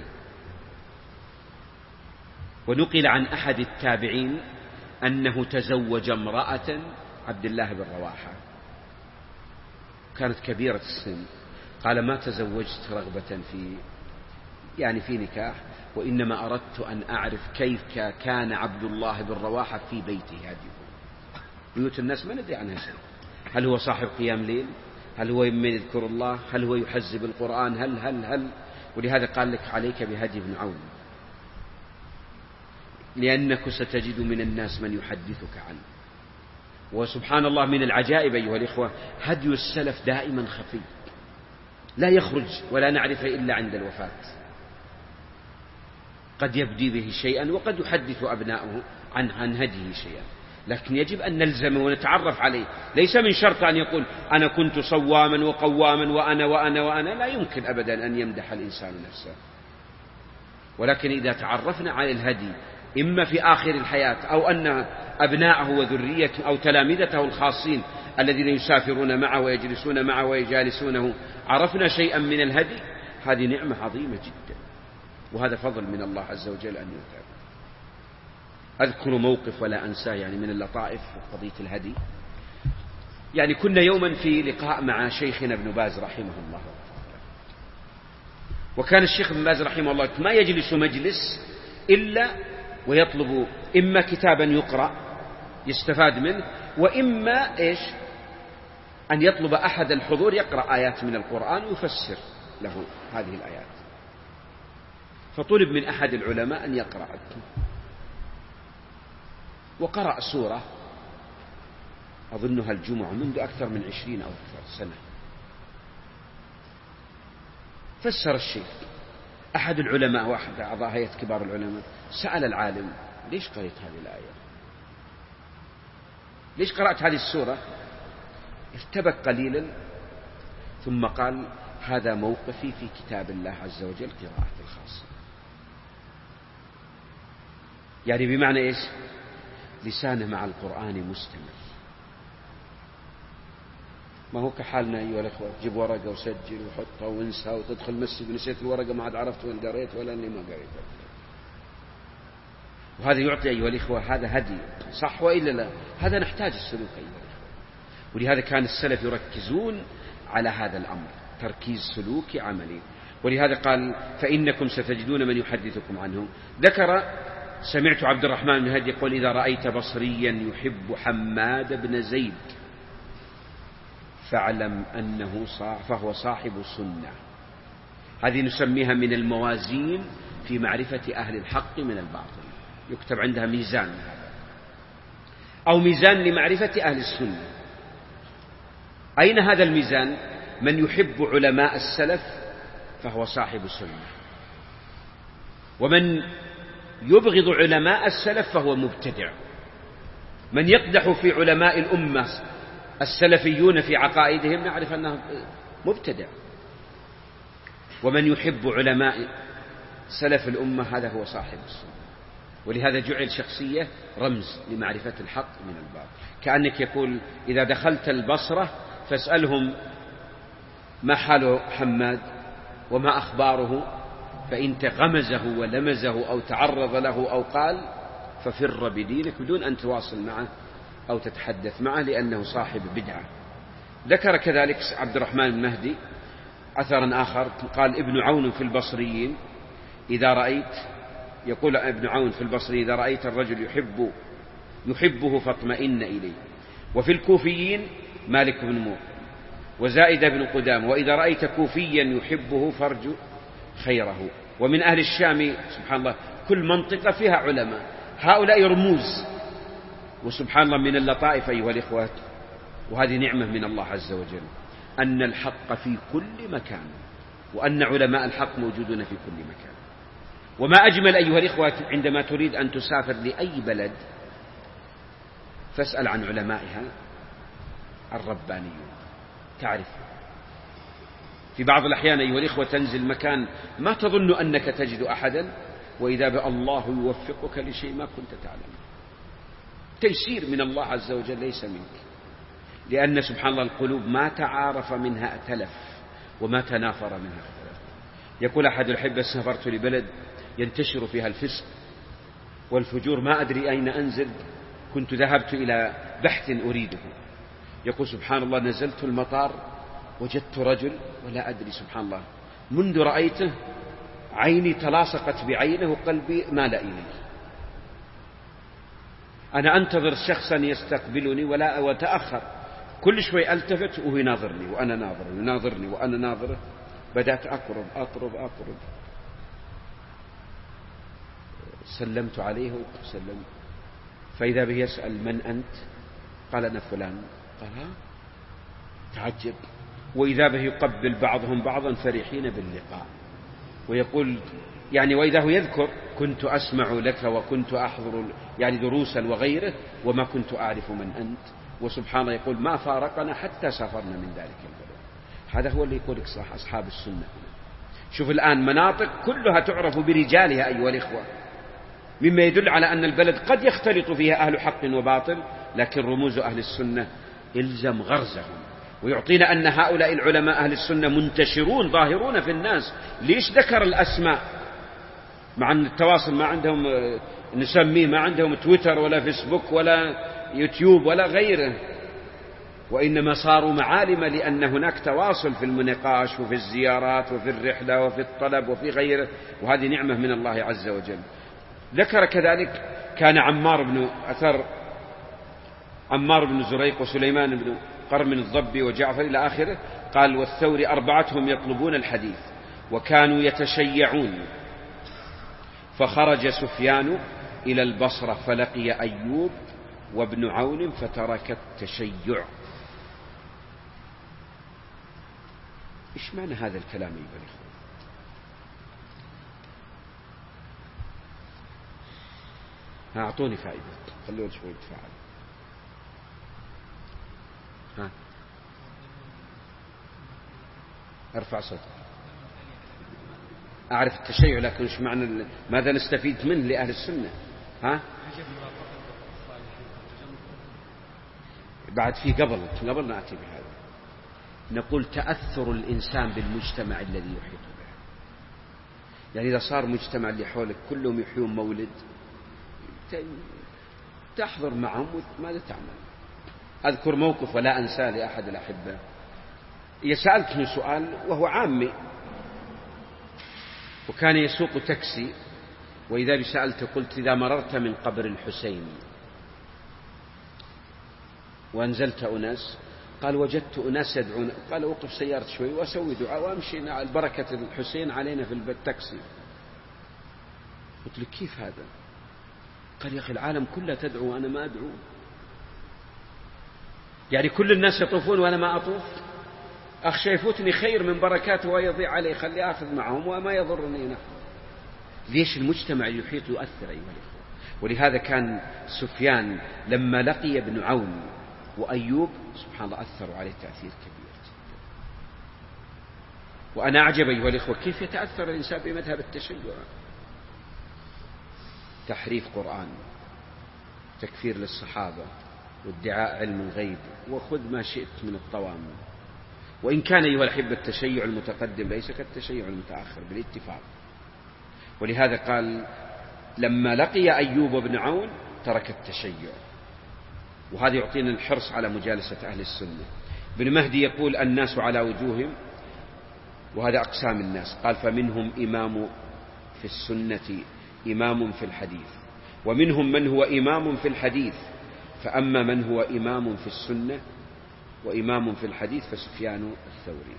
ونقل عن أحد التابعين أنه تزوج امرأة عبد الله بن رواحة، كانت كبيرة السن. قال: ما تزوجت رغبة في يعني في نكاح، وإنما أردت أن أعرف كيف كان عبد الله بن رواحة في بيته. هذه بيوت الناس ما ندري عنها شيء. هل هو صاحب قيام ليل؟ هل هو من يذكر الله؟ هل هو يحزب القرآن؟ هل هل هل ولهذا قال لك: عليك بهدي ابن عون، لأنك ستجد من الناس من يحدثك عنه. وسبحان الله من العجائب أيها الإخوة، هدي السلف دائما خفي، لا يخرج ولا نعرفه إلا عند الوفاة. قد يبدي به شيئا وقد يحدث أبناؤه عن عن هديه شيئا، لكن يجب أن نلزمه ونتعرف عليه. ليس من شرط أن يقول: أنا كنت صواما وقواما وأنا وأنا وأنا. لا يمكن أبدا أن يمدح الإنسان نفسه. ولكن إذا تعرفنا على الهدي إما في آخر الحياة، أو أن أبناءه وذريته أو تلامذته الخاصين الذين يسافرون معه ويجلسون معه ويجالسونه عرفنا شيئا من الهدي، هذه نعمة عظيمة جدا، وهذا فضل من الله عز وجل أن يؤتى. أذكر موقف ولا أنساه يعني من اللطائف في قضية الهدي. يعني كنا يوما في لقاء مع شيخنا ابن باز رحمه الله، وكان الشيخ ابن باز رحمه الله ما يجلس مجلس إلا ويطلب إما كتابا يقرأ يستفاد منه، وإما إيش أن يطلب أحد الحضور يقرأ آيات من القرآن ويفسر له هذه الآيات. فطلب من أحد العلماء أن يقرأ، وقرأ سورة أظنها الجمعة منذ أكثر من عشرين أو أكثر سنة. فسر الشيخ أحد العلماء واحد أعضاء هيئة كبار العلماء سأل العالم: ليش قرأت هذه الآية؟ ليش قرأت هذه السورة؟ ارتبك قليلا ثم قال: هذا موقفي في كتاب الله عز وجل قراءة الخاصة. يعني بمعنى إيش؟ لسانه مع القرآن مستمر، ما هو كحالنا أيها الأخوة، تجيب ورقة وسجل وحطها وانسى وتدخل مسجد نسيت الورقة ما عاد عرفت وين قريت ولا أني ما قريت. وهذا يعطي أيها الأخوة هذا هدي، صح وإلا لا؟ هذا نحتاج السلوك أيها الأخوة. ولهذا كان السلف يركزون على هذا الأمر، تركيز سلوكي عملي. ولهذا قال: فإنكم ستجدون من يحدثكم عنه. ذكر: سمعت عبد الرحمن بن هدي يقول: إذا رأيت بصريا يحب حماد بن زيد فاعلم أنه فهو صاحب سنة. هذه نسميها من الموازين في معرفة أهل الحق من الباطل، يكتب عندها ميزان، أو ميزان لمعرفة أهل السنة. أين هذا الميزان؟ من يحب علماء السلف فهو صاحب سنة، ومن يبغض علماء السلف فهو مبتدع. من يقدح في علماء الأمة السلفيون في عقائدهم نعرف أنه مبتدع، ومن يحب علماء سلف الأمة هذا هو صاحب السنة. ولهذا جعل شخصية رمز لمعرفة الحق من الباطل. كأنك يقول: إذا دخلت البصرة فاسألهم ما حال حماد وما أخباره، فإن تغمزه ولمزه أو تعرض له أو قال ففر بدينك بدون أن تواصل معه أو تتحدث معه، لأنه صاحب بدعة. ذكر كذلك عبد الرحمن بن مهدي أثرا آخر قال: ابن عون في البصريين إذا رأيت يقول ابن عون في البصري: إذا رأيت الرجل يحب يحبه فاطمئن إليه. وفي الكوفيين مالك بن موقع وزائد بن قدام: وإذا رأيت كوفيا يحبه فارجو خيره. ومن أهل الشام سبحان الله كل منطقة فيها علماء، هؤلاء رموز. وسبحان الله من اللطائف أيها الإخوة، وهذه نعمة من الله عز وجل، أن الحق في كل مكان، وأن علماء الحق موجودون في كل مكان. وما أجمل أيها الإخوة عندما تريد أن تسافر لأي بلد فاسأل عن علمائها الربانيون تعرف. في بعض الأحيان أيها الإخوة تنزل مكان ما تظن أنك تجد أحدا، وإذا بأ الله يوفقك لشيء ما كنت تعلم. تيسير من الله عز وجل ليس منك، لأن سبحان الله القلوب ما تعارف منها ائتلف وما تنافر منها اختلف. يقول أحد الأحبة: سافرت لبلد ينتشر فيها الفسق والفجور، ما أدري أين أنزل، كنت ذهبت إلى بحث أريده. يقول: سبحان الله نزلت المطار وجدت رجل ولا أدري سبحان الله منذ رأيته عيني تلاصقت بعينه وقلبي مال إليه. أنا أنتظر شخصا يستقبلني ولا وتأخر، كل شوي ألتفت وهو يناظرني وأنا ناظره يناظرني وأنا ناظره. بدأت أقرب أقرب أقرب، سلمت عليه وسلم، فإذا به يسأل: من أنت؟ قال: أنا فلان. قال: ها؟ تعجب. وإذا به يقبل بعضهم بعضا فرحين باللقاء، ويقول يعني وإذا هو يذكر: كنت أسمع لك وكنت أحضر يعني دروسا وغيره وما كنت أعرف من أنت. وسبحان الله يقول: ما فارقنا حتى سافرنا من ذلك البلد. هذا هو اللي يقولك صح أصحاب السنة. شوف الآن مناطق كلها تعرف برجالها أيها الإخوة، مما يدل على أن البلد قد يختلط فيها أهل حق وباطل، لكن رموز أهل السنة إلزم غرزهم. ويعطينا أن هؤلاء العلماء أهل السنة منتشرون ظاهرون في الناس. ليش ذكر الأسماء؟ مع أن التواصل ما عندهم نسميه ما عندهم تويتر ولا فيسبوك ولا يوتيوب ولا غيره، وإنما صاروا معالم لأن هناك تواصل في المناقش وفي الزيارات وفي الرحلة وفي الطلب وفي غيره، وهذه نعمة من الله عز وجل. ذكر كذلك كان عمار بن أثر عمار بن زريق وسليمان بن قرم الضبي وجعفر إلى آخره، قال والثوري أربعتهم يطلبون الحديث وكانوا يتشيعون، فخرج سفيان إلى البصرة فلقي أيوب وابن عون فترك التشيع. إيش معنى هذا الكلام يا إخوان؟ أعطوني فائدة، خلونا شوي نتفاعل. ها ارفع صوتك. أعرف التشيع لكن إيش معنى، ماذا نستفيد منه لأهل السنة؟ ها بعد في قبل قبل نأتي بهذا، نقول تأثر الإنسان بالمجتمع الذي يحيط به. يعني إذا صار مجتمع اللي حولك كلهم يحيون مولد تحضر معهم وماذا تعمل؟ أذكر موقف ولا أنساه لأحد الأحبة، يسألتني سؤال وهو عامي، وكان يسوق تاكسي، وإذا بسألته قلت إذا مررت من قبر الحسين وأنزلت أناس، قال وجدت أناس يدعون، قال أوقف سيارة شوي وأسوي دعاء وأمشي على بركة الحسين علينا في التاكسي. قلت له كيف هذا؟ قال يا أخي العالم كله تدعو وأنا ما أدعو، يعني كل الناس يطوفون وأنا ما أطوف، أخشى يفوتني خير من بركاته ويضيع علي، خلي آخذ معهم وما يضرني نفع. ليش المجتمع يحيط يؤثر أيها الأخوة؟ ولهذا كان سفيان لما لقي ابن عون وأيوب سبحان الله أثروا عليه تأثير كبير جدا. وأنا أعجب أيها الأخوة كيف يتأثر الإنسان بمذهب التشيع، تحريف قرآن، تكفير للصحابة، وادعاء علم الغيب، وخذ ما شئت من الطوام. وإن كان أيها الأحبة التشيع المتقدم ليس كالتشيع المتأخر بالاتفاق. ولهذا قال لما لقي أيوب بن عون ترك التشيع، وهذا يعطينا الحرص على مجالسة أهل السنة. ابن مهدي يقول الناس على وجوههم، وهذا أقسام الناس، قال فمنهم إمام في السنة إمام في الحديث، ومنهم من هو إمام في الحديث، فأما من هو إمام في السنة وإمام في الحديث فسفيان الثوري.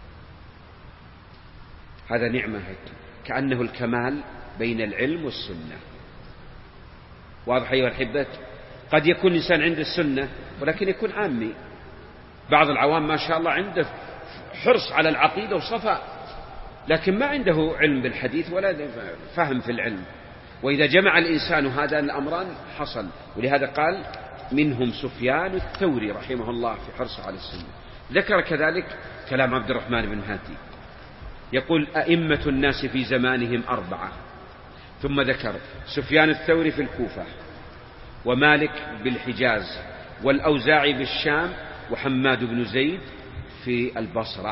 هذا نعمة هيك، كأنه الكمال بين العلم والسنة. واضح أيها الأحبة؟ قد يكون الإنسان عند السنة ولكن يكون عامي. بعض العوام ما شاء الله عنده حرص على العقيدة وصفاء، لكن ما عنده علم بالحديث ولا فهم في العلم، وإذا جمع الإنسان هذا الأمران حصل. ولهذا قال منهم سفيان الثوري رحمه الله في حرصه على السنة. ذكر كذلك كلام عبد الرحمن بن هادي يقول أئمة الناس في زمانهم أربعة، ثم ذكر سفيان الثوري في الكوفة، ومالك بالحجاز، والأوزاعي بالشام، وحماد بن زيد في البصرة.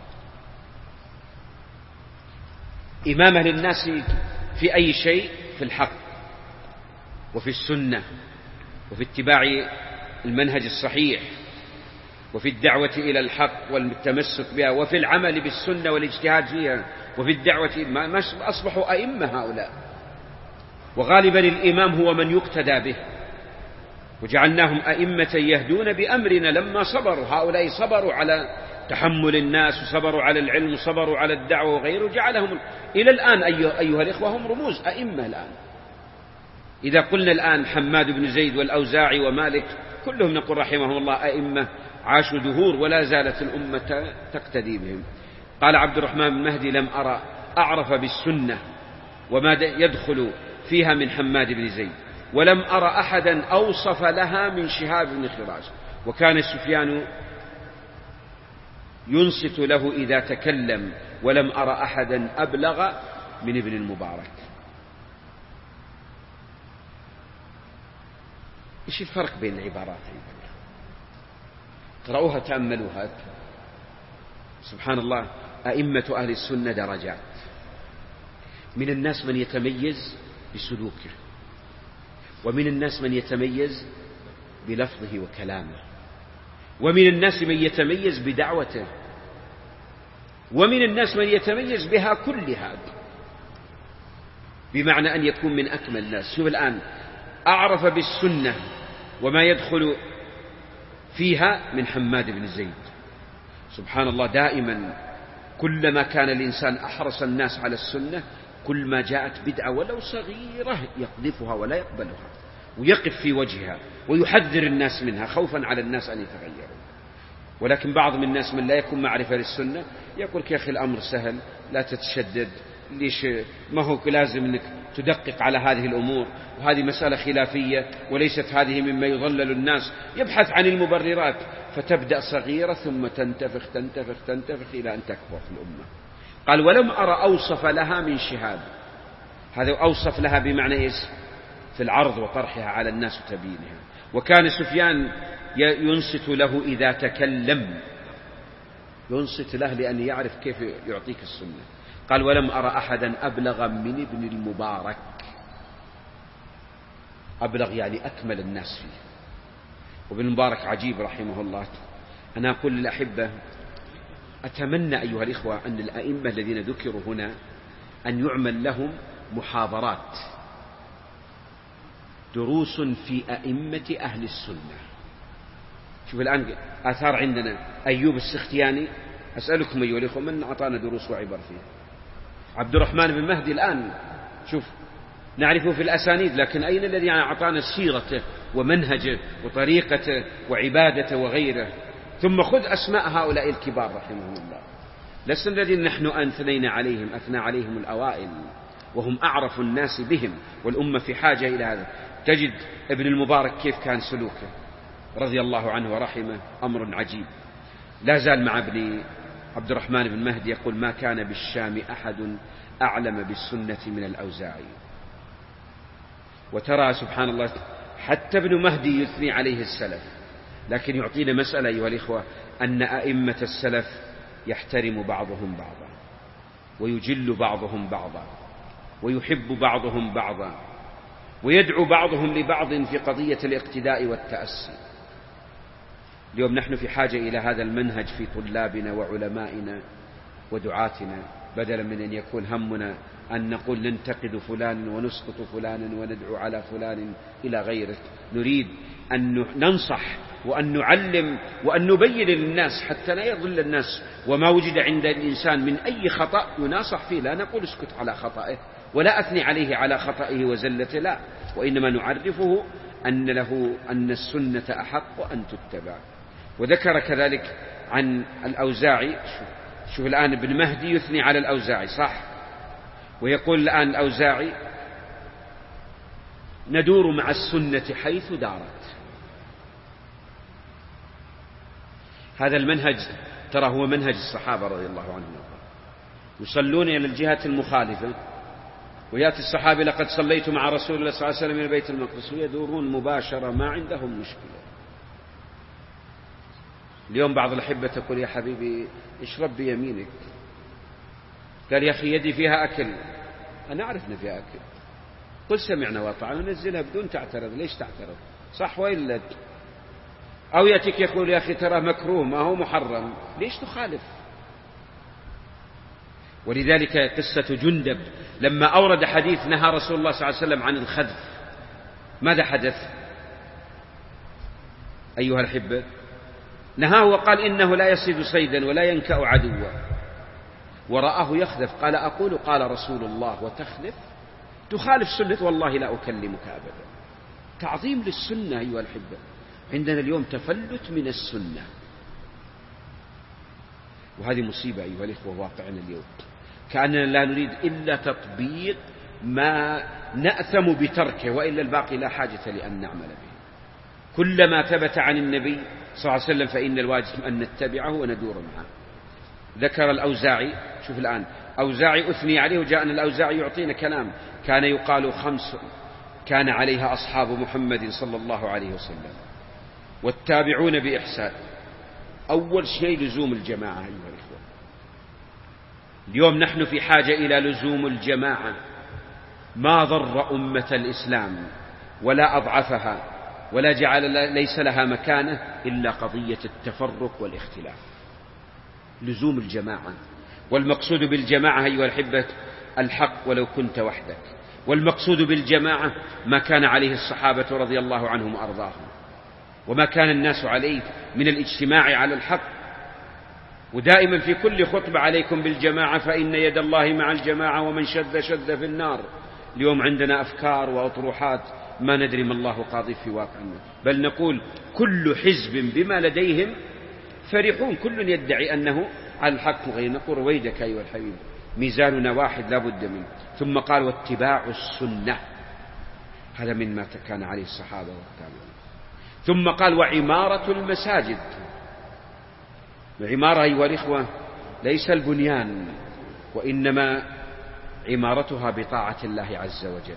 إمامة للناس في أي شيء؟ في الحق وفي السنة وفي اتباع المنهج الصحيح وفي الدعوة إلى الحق والتمسك بها وفي العمل بالسنة والاجتهاد فيها وفي الدعوة. ما أصبحوا أئمة هؤلاء، وغالبا الإمام هو من يقتدى به، وجعلناهم أئمة يهدون بأمرنا لما صبروا. هؤلاء صبروا على تحمل الناس وصبروا على العلم وصبروا على الدعوة وغيره، جعلهم إلى الآن أيها الإخوة هم رموز أئمة الآن. إذا قلنا الآن حماد بن زيد والأوزاعي ومالك كلهم نقول رحمهم الله أئمة عاشوا دهور ولا زالت الأمة تقتدي بهم. قال عبد الرحمن بن مهدي لم أرى أعرف بالسنة وما يدخل فيها من حماد بن زيد، ولم أرى أحدا أوصف لها من شهاب بن خراج، وكان سفيان ينصت له إذا تكلم، ولم أرى أحدا أبلغ من ابن المبارك. إيش الفرق بين العبارات؟ قرأوها تأملوها. سبحان الله، أئمة أهل السنة درجات، من الناس من يتميز بسلوكه، ومن الناس من يتميز بلفظه وكلامه، ومن الناس من يتميز بدعوته، ومن الناس من يتميز بها كلها، بمعنى أن يكون من أكمل الناس. شوف الآن، أعرف بالسنة وما يدخل فيها من حماد بن زيد. سبحان الله، دائما كلما كان الإنسان أحرص الناس على السنة كل ما جاءت بدعة ولو صغيرة يقذفها ولا يقبلها، ويقف في وجهها ويحذر الناس منها خوفا على الناس أن يتغيروا. ولكن بعض من الناس من لا يكون معرفة للسنة يقول يا أخي الأمر سهل، لا تتشدد، ليش ما هو لازم أنك تدقق على هذه الأمور، وهذه مسألة خلافية وليست هذه مما يضلل الناس. يبحث عن المبررات، فتبدأ صغيرة ثم تنتفخ تنتفخ تنتفخ إلى أن تكبر في الأمة. قال ولم أرى أوصف لها من شهاب. هذا أوصف لها بمعنى إيش؟ في العرض وطرحها على الناس وتبيينها. وكان سفيان ينصت له إذا تكلم، ينصت له لأن يعرف كيف يعطيك السنة. قال ولم أرى أحدا أبلغ من ابن المبارك. أبلغ يعني أكمل الناس فيه. وابن المبارك عجيب رحمه الله. أنا أقول للأحبة أتمنى أيها الإخوة أن الأئمة الذين ذكروا هنا أن يعمل لهم محاضرات، دروس في أئمة أهل السنة. شوف الآن آثار عندنا أيوب السختياني، أسألكم أيها الإخوة من أعطانا دروس وعبر فيه؟ عبد الرحمن بن مهدي الآن شوف نعرفه في الأسانيد، لكن أين الذي أعطانا سيرته ومنهجه وطريقته وعبادته وغيره؟ ثم خذ أسماء هؤلاء الكبار رحمهم الله، لسنا الذين نحن أثنينا عليهم، أثنى عليهم الأوائل وهم أعرف الناس بهم، والأمة في حاجة إلى هذا. تجد ابن المبارك كيف كان سلوكه رضي الله عنه ورحمه، أمر عجيب. لا زال مع ابن عبد الرحمن بن مهدي يقول ما كان بالشام أحد أعلم بالسنة من الأوزاعي. وترى سبحان الله حتى ابن مهدي يثني عليه السلف، لكن يعطينا مسألة أيها الإخوة أن أئمة السلف يحترم بعضهم بعضا، ويجل بعضهم بعضا، ويحب بعضهم بعضا، ويدعو بعضهم لبعض في قضية الاقتداء والتأسي. اليوم نحن في حاجة إلى هذا المنهج في طلابنا وعلمائنا ودعاتنا، بدلا من أن يكون همنا أن نقول ننتقد فلانا ونسقط فلانا وندعو على فلان إلى غيره. نريد أن ننصح وأن نعلم وأن نبين للناس حتى لا يضل الناس. وما وجد عند الإنسان من أي خطأ يناصح فيه، لا نقول اسكت على خطأه ولا أثني عليه على خطئه وزلته، لا، وإنما نعرفه أن له أن السنة أحق أن تتبع. وذكر كذلك عن الأوزاعي. شوف الآن ابن مهدي يثني على الأوزاعي صح، ويقول الآن الأوزاعي ندور مع السنة حيث دارت. هذا المنهج ترى هو منهج الصحابة رضي الله عنهم، يصلون إلى الجهة المخالفة، ويأتي الصحابي لقد صليت مع رسول الله صلى الله عليه وسلم إلى بيت المقدس، ويدورون مباشرة ما عندهم مشكلة. اليوم بعض الأحبة تقول يا حبيبي اشرب بيمينك، قال يا أخي يدي فيها أكل، أنا أعرف أن فيها أكل، قل سمعنا وأطعنا وننزلها بدون تعترض. ليش تعترض؟ صح وإلا؟ أو يأتيك يقول يا أخي ترى مكروه ما هو محرم، ليش تخالف؟ ولذلك قصة جندب لما أورد حديث نهى رسول الله صلى الله عليه وسلم عن الخذف، ماذا حدث أيها الأحبة؟ نهاه وقال إنه لا يصيد صيدا ولا ينكأ عدوا، ورآه يخذف قال أقول قال رسول الله وتخذف؟ تخالف سنة والله لا أكلمك أبدا. تعظيم للسنة أيها الأحبة. عندنا اليوم تفلت من السنة، وهذه مصيبة أيها الإخوة واقعنا اليوم، كأننا لا نريد إلا تطبيق ما نأثم بتركه، وإلا الباقي لا حاجة لأن نعمل به. كلما ثبت عن النبي صلى الله عليه وسلم فإن الواجب أن نتبعه وندور معه. ذكر الأوزاعي، شوف الآن أوزاعي أثني عليه، وجاءنا الأوزاعي يعطينا كلام كان يقال خمس كان عليها أصحاب محمد صلى الله عليه وسلم والتابعون بإحسان. أول شيء لزوم الجماعة أيها الإخوة، اليوم نحن في حاجة إلى لزوم الجماعة. ما ضر أمة الإسلام ولا أضعفها ولا جعل ليس لها مكانة إلا قضية التفرق والاختلاف. لزوم الجماعة، والمقصود بالجماعة أيها الأحبة الحق ولو كنت وحدك، والمقصود بالجماعة ما كان عليه الصحابة رضي الله عنهم وأرضاهم، وما كان الناس عليه من الاجتماع على الحق. ودائما في كل خطبة عليكم بالجماعة فإن يد الله مع الجماعة ومن شذ شذ في النار. اليوم عندنا أفكار وأطروحات ما ندري ما الله قاضي في واقعنا، بل نقول كل حزب بما لديهم فرحون، كل يدعي أنه على الحق غير. نقول رويدك أيها الحبيب، ميزاننا واحد لا بد منه. ثم قال واتباع السنة، هذا مما كان عليه الصحابة والتابعين. ثم قال وعمارة المساجد. العمارة أيها الإخوة ليس البنيان، وإنما عمارتها بطاعة الله عز وجل،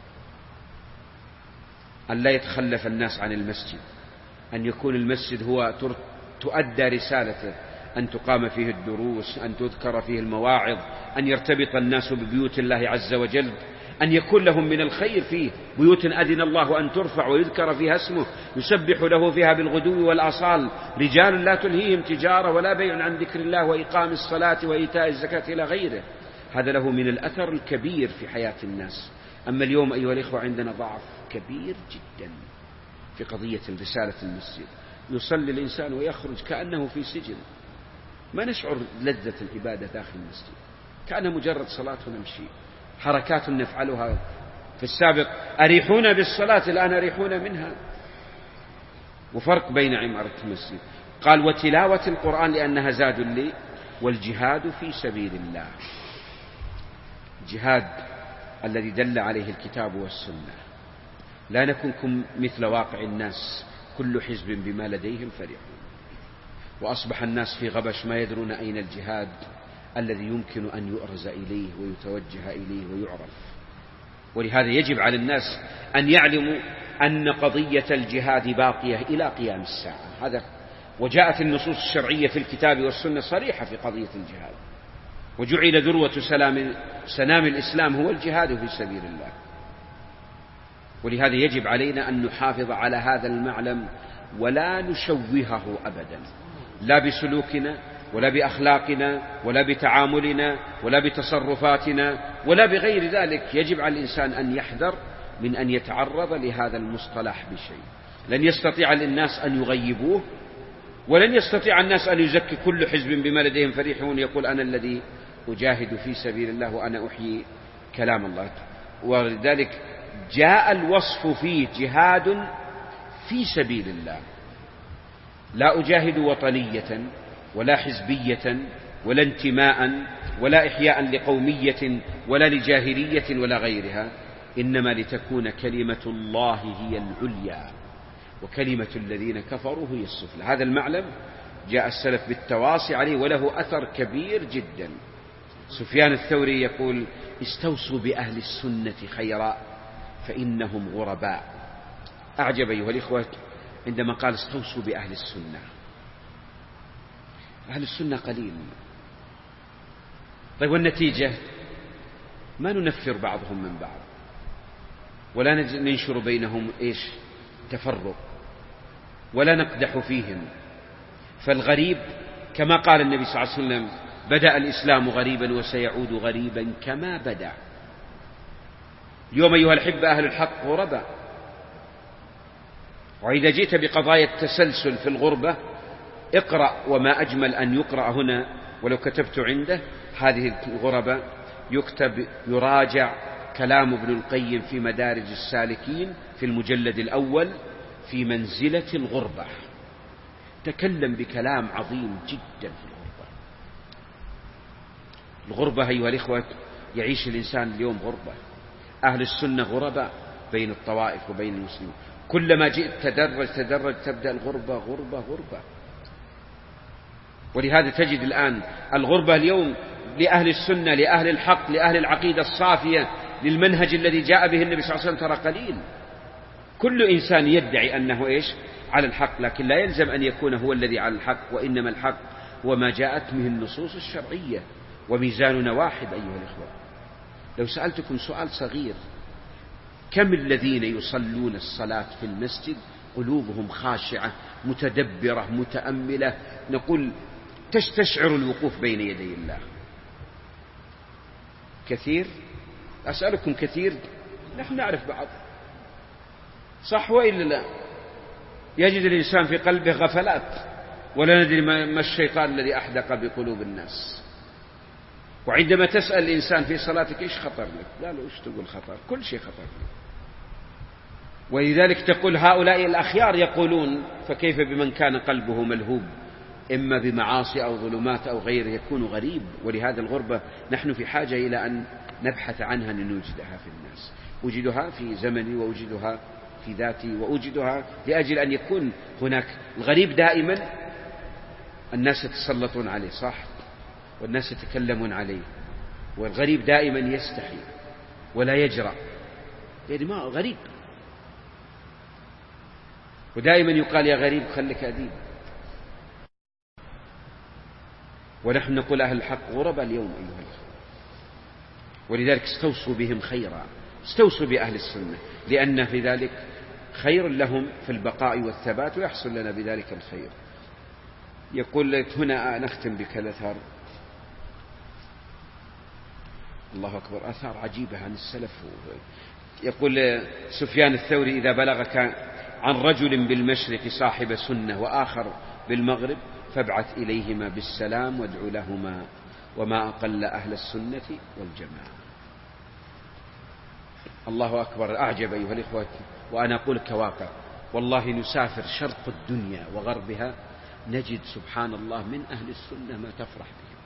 أن لا يتخلف الناس عن المسجد، أن يكون المسجد هو تؤدى رسالته، أن تقام فيه الدروس، أن تذكر فيه المواعظ، أن يرتبط الناس ببيوت الله عز وجل، أن يكون لهم من الخير فيه بيوت أذن الله أن ترفع ويذكر فيها اسمه يسبح له فيها بالغدو والآصال، رجال لا تلهيهم تجارة ولا بيع عن ذكر الله وإقام الصلاة وإيتاء الزكاة إلى غيره. هذا له من الأثر الكبير في حياة الناس. أما اليوم أيها الإخوة عندنا ضعف كبير جدا في قضية رسالة المسجد. يصلي الإنسان ويخرج كأنه في سجن، ما نشعر لذة العبادة داخل المسجد، كأنها مجرد صلاة ونمشي، حركات نفعلها في السابق أريحونا بالصلاة، الآن أريحونا منها. وفرق بين عمارة المسجد. قال وتلاوة القرآن لأنها زاد لي، والجهاد في سبيل الله، جهاد الذي دل عليه الكتاب والسنة. لا نكن مثل واقع الناس، كل حزب بما لديهم فرحون، وأصبح الناس في غبش ما يدرون أين الجهاد الذي يمكن أن يؤرز إليه ويتوجه إليه ويعرف. ولهذا يجب على الناس أن يعلموا أن قضية الجهاد باقية إلى قيام الساعة. هذا وجاءت النصوص الشرعية في الكتاب والسنة صريحة في قضية الجهاد، وجعل ذروة سلام سنام الإسلام هو الجهاد في سبيل الله. ولهذا يجب علينا أن نحافظ على هذا المعلم ولا نشوهه أبدا، لا بسلوكنا ولا بأخلاقنا ولا بتعاملنا ولا بتصرفاتنا ولا بغير ذلك. يجب على الإنسان أن يحذر من أن يتعرض لهذا المصطلح بشيء. لن يستطيع الناس أن يغيبوه، ولن يستطيع الناس أن يزكي كل حزب بما لديهم فرحون يقول أنا الذي أجاهد في سبيل الله وأنا أحيي كلام الله. ولذلك جاء الوصف فيه جهاد في سبيل الله، لا أجاهد وطنية ولا حزبية ولا انتماء ولا إحياء لقومية ولا لجاهلية ولا غيرها، إنما لتكون كلمة الله هي العليا وكلمة الذين كفروا هي السفلى. هذا المعلم جاء السلف بالتواصي عليه وله أثر كبير جدا. سفيان الثوري يقول استوصوا بأهل السنة خيرا فإنهم غرباء. أعجب أيها الإخوة عندما قال استوصوا بأهل السنة. أهل السنة قليل. طيب والنتيجة ما ننفر بعضهم من بعض ولا ننشر بينهم إيش تفرق ولا نقدح فيهم. فالغريب كما قال النبي صلى الله عليه وسلم بدأ الإسلام غريبا وسيعود غريبا كما بدأ. اليوم أيها الأحبة أهل الحق غرباء. وإذا جئت بقضايا التسلسل في الغربة اقرأ، وما أجمل أن يقرأ هنا ولو كتبت عنده هذه الغربة يكتب يراجع كلام ابن القيم في مدارج السالكين في المجلد الأول في منزلة الغربة. تكلم بكلام عظيم جدا في الغربة. الغربة أيها الإخوة يعيش الإنسان اليوم غربة. أهل السنة غرباء بين الطوائف وبين المسلمين. كلما جئت تدرج تدرج تبدأ الغربة غربة غربة. ولهذا تجد الآن الغربة اليوم لأهل السنة لأهل الحق لأهل العقيدة الصافية للمنهج الذي جاء به النبي صلى الله عليه وسلم ترى قليل. كل إنسان يدعي أنه إيش على الحق، لكن لا يلزم أن يكون هو الذي على الحق، وإنما الحق هو ما جاءت به النصوص الشرعية وميزاننا واحد أيها الإخوة. لو سألتكم سؤال صغير: كم الذين يصلون الصلاة في المسجد قلوبهم خاشعة متدبرة متأملة، نقول تستشعر الوقوف بين يدي الله؟ كثير؟ أسألكم كثير؟ نحن نعرف بعض، صح وإلا لا؟ يجد الإنسان في قلبه غفلات، ولا ندري ما الشيطان الذي أحدق بقلوب الناس. وعندما تسأل الإنسان في صلاتك إيش خطر لك؟ لا لا، إيش تقول خطر؟ كل شيء خطر لك. ولذلك تقول هؤلاء الأخيار يقولون، فكيف بمن كان قلبه ملهوب إما بمعاصي أو ظلمات أو غيره، يكون غريب. ولهذا الغربة نحن في حاجة إلى أن نبحث عنها لنوجدها في الناس. أوجدها في زمني وأوجدها في ذاتي وأوجدها لأجل أن يكون هناك. الغريب دائما الناس يتسلطون عليه، صح، والناس يتكلمون عليه، والغريب دائما يستحي ولا يجرأ، يعني ما غريب. ودائما يقال يا غريب خلك أديب. ونحن نقول أهل الحق غرباء اليوم أيها الأخوة. ولذلك استوصوا بهم خيرا، استوصوا بأهل السنة، لأن في ذلك خير لهم في البقاء والثبات، ويحصل لنا بذلك الخير. يقول لك هنا نختم بكالأثار، الله أكبر، آثار عجيبة عن السلف. يقول سفيان الثوري: إذا بلغك عن رجل بالمشرق صاحب سنة وآخر بالمغرب فابعث إليهما بالسلام وادعو لهما، وما أقل أهل السنة والجماعة. الله أكبر، أعجب أيها الإخوة. وأنا أقول كواقع، والله نسافر شرق الدنيا وغربها نجد سبحان الله من أهل السنة ما تفرح به.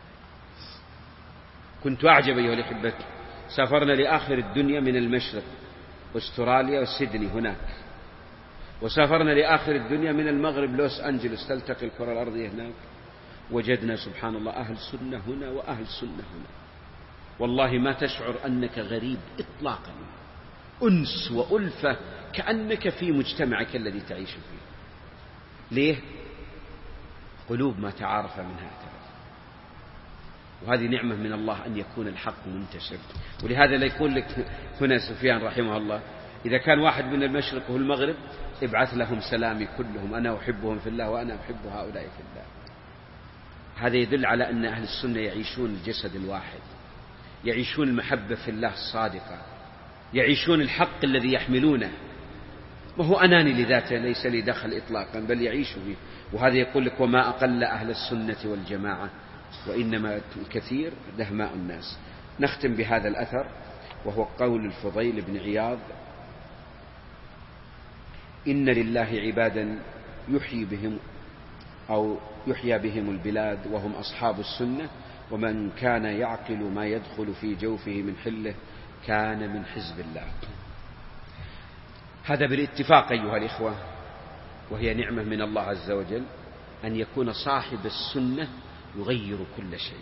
كنت أعجب أيها الأحبة، سافرنا لآخر الدنيا من المشرق، أستراليا وسيدني هناك، وسافرنا لآخر الدنيا من المغرب لوس أنجلس، تلتقي الكرة الأرضية هناك، وجدنا سبحان الله أهل سنة هنا وأهل سنة هنا. والله ما تشعر أنك غريب إطلاقا، أنس وألفة كأنك في مجتمعك الذي تعيش فيه. ليه؟ قلوب ما تعارف منها اعترف. وهذه نعمة من الله أن يكون الحق منتشر. ولهذا لا يقول لك هنا سفيان رحمه الله: إذا كان واحد من المشرق والمغرب ابعث لهم سلامي كلهم، أنا أحبهم في الله وأنا أحب هؤلاء في الله. هذا يدل على أن أهل السنة يعيشون الجسد الواحد، يعيشون المحبة في الله الصادقة، يعيشون الحق الذي يحملونه، وهو أناني لذاته ليس لي دخل إطلاقا، بل يعيش فيه. وهذا يقول لك: وما أقل أهل السنة والجماعة، وإنما الكثير دهماء الناس. نختم بهذا الأثر، وهو قول الفضيل بن عياض: إن لله عبادا يحيي بهم أو يحيى بهم البلاد وهم أصحاب السنة، ومن كان يعقل ما يدخل في جوفه من حله كان من حزب الله. هذا بالاتفاق أيها الإخوة، وهي نعمة من الله عز وجل أن يكون صاحب السنة يغير كل شيء.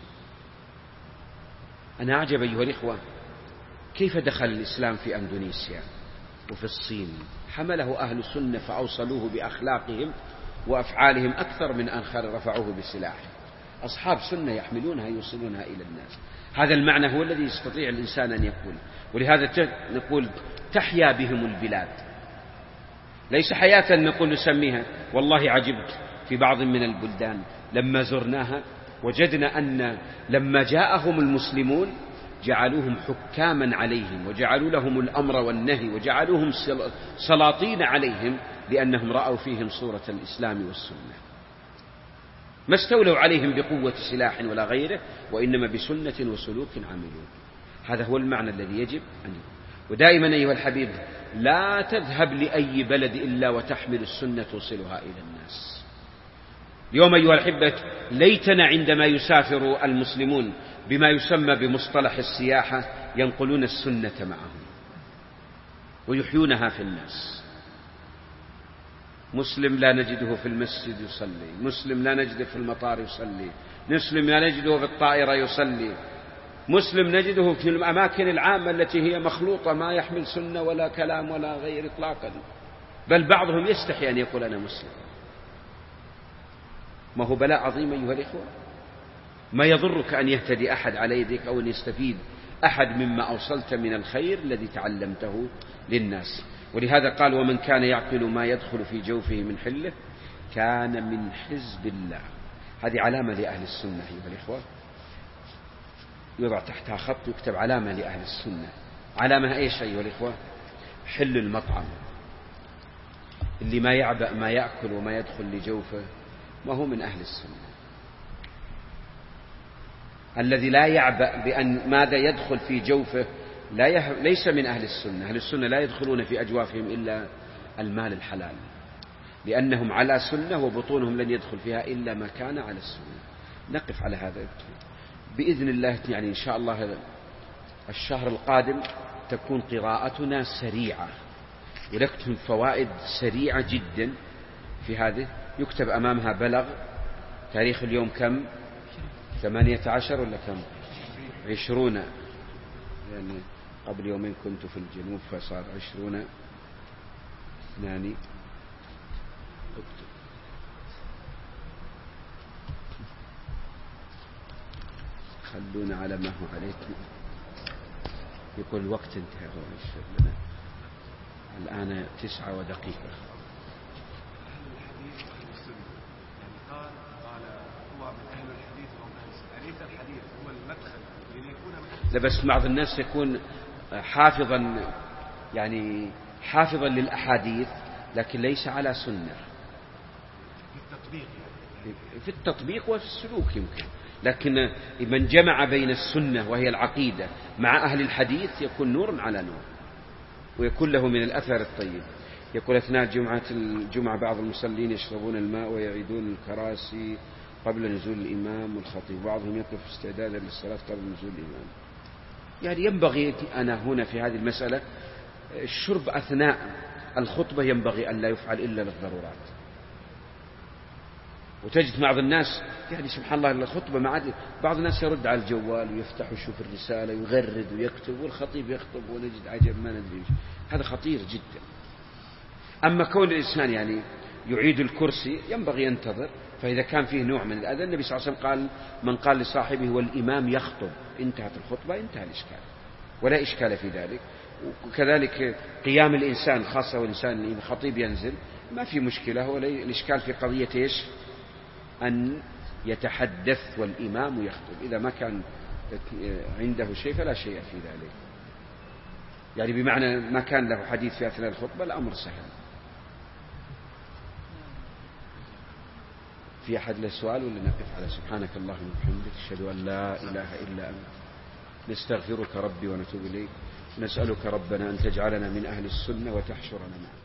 أنا أعجب أيها الإخوة كيف دخل الإسلام في أندونيسيا وفي الصين، حمله أهل السنة فأوصلوه بأخلاقهم وأفعالهم أكثر من أن رفعوه بسلاحهم. أصحاب سنة يحملونها يوصلونها إلى الناس. هذا المعنى هو الذي يستطيع الإنسان أن يقول. ولهذا نقول تحيا بهم البلاد، ليس حياة نقول نسميها. والله عجبت في بعض من البلدان لما زرناها وجدنا أن لما جاءهم المسلمون جعلوهم حكاما عليهم، وجعلوا لهم الأمر والنهي، وجعلوهم سلاطين عليهم، لأنهم رأوا فيهم صورة الإسلام والسنة. ما استولوا عليهم بقوة سلاح ولا غيره، وإنما بسنة وسلوك عملوا. هذا هو المعنى الذي يجب أن يكون. ودائما أيها الحبيب لا تذهب لأي بلد إلا وتحمل السنة توصلها إلى الناس. اليوم أيها الأحبة ليتنا عندما يسافر المسلمون بما يسمى بمصطلح السياحة ينقلون السنة معهم ويحيونها في الناس. مسلم لا نجده في المسجد يصلي، مسلم لا نجده في المطار يصلي، مسلم لا نجده في الطائرة يصلي، مسلم نجده في الأماكن العامة التي هي مخلوطة ما يحمل سنة ولا كلام ولا غير إطلاقا، بل بعضهم يستحي أن يقول أنا مسلم. ما هو بلاء عظيم أيها الإخوة، ما يضرك أن يهتدي أحد على يدك أو أن يستفيد أحد مما أوصلت من الخير الذي تعلمته للناس. ولهذا قال ومن كان يعقل ما يدخل في جوفه من حله كان من حزب الله. هذه علامة لأهل السنة أيها الإخوة، يوضع تحتها خط يكتب علامة لأهل السنة. علامة إيش أيها الإخوة؟ حل المطعم. اللي ما يعبأ ما يأكل وما يدخل لجوفه ما هو من أهل السنة. الذي لا يعبأ بأن ماذا يدخل في جوفه لا يه... ليس من أهل السنة. أهل السنة لا يدخلون في أجوافهم إلا المال الحلال، لأنهم على سنة وبطونهم لن يدخل فيها إلا ما كان على السنة. نقف على هذا بإذن الله. يعني إن شاء الله الشهر القادم تكون قراءتنا سريعة ونكتب فوائد سريعة جدا في هذه. يكتب أمامها بلغ. تاريخ اليوم كم؟ ثمانية عشر ولا كم؟ عشرون. يعني قبل يومين كنت في الجنوب فصار عشرون اثنان. اكتب خلونا على ما هو عليك. يقول الوقت انتهى لنا الآن تسعة ودقيقة. لا بس بعض الناس يكون حافظا يعني حافظا للأحاديث لكن ليس على سنة. في التطبيق وفي السلوك يمكن، لكن من جمع بين السنة وهي العقيدة مع أهل الحديث يكون نور على نور ويكون له من الأثر الطيب. يقول أثناء جمعة الجمعة بعض المصلين يشربون الماء ويعيدون الكراسي قبل نزول الإمام والخطيب، بعضهم يقف استعدادا للصلاة قبل نزول الإمام. يعني ينبغي أنا هنا في هذه المسألة الشرب أثناء الخطبة ينبغي أن لا يفعل إلا للضرورات. وتجد بعض الناس يعني سبحان الله الخطبة ما عاد بعض الناس يرد على الجوال ويفتح ويشوف الرسالة ويغرد ويكتب والخطيب يخطب ونجد عجب ما ندري. هذا خطير جدا. أما كون الإنسان يعني يعيد الكرسي ينبغي ينتظر، فإذا كان فيه نوع من الأذى النبي صلى الله عليه وسلم قال من قال لصاحبه والإمام يخطب انتهت الخطبة انتهى الإشكال ولا إشكال في ذلك. وكذلك قيام الإنسان خاصة والإنسان الخطيب ينزل ما في مشكلة، ولا الإشكال في قضية إيش أن يتحدث والإمام يخطب. إذا ما كان عنده شيء فلا شيء في ذلك، يعني بمعنى ما كان له حديث في أثناء الخطبة الأمر سهل. في أحد له سؤال ولا نقف على سبحانك اللهم وبحمدك أشهد أن لا إله إلا أنت نستغفرك ربي ونتوب إليك. نسألك ربنا أن تجعلنا من أهل السنة وتحشرنا معك.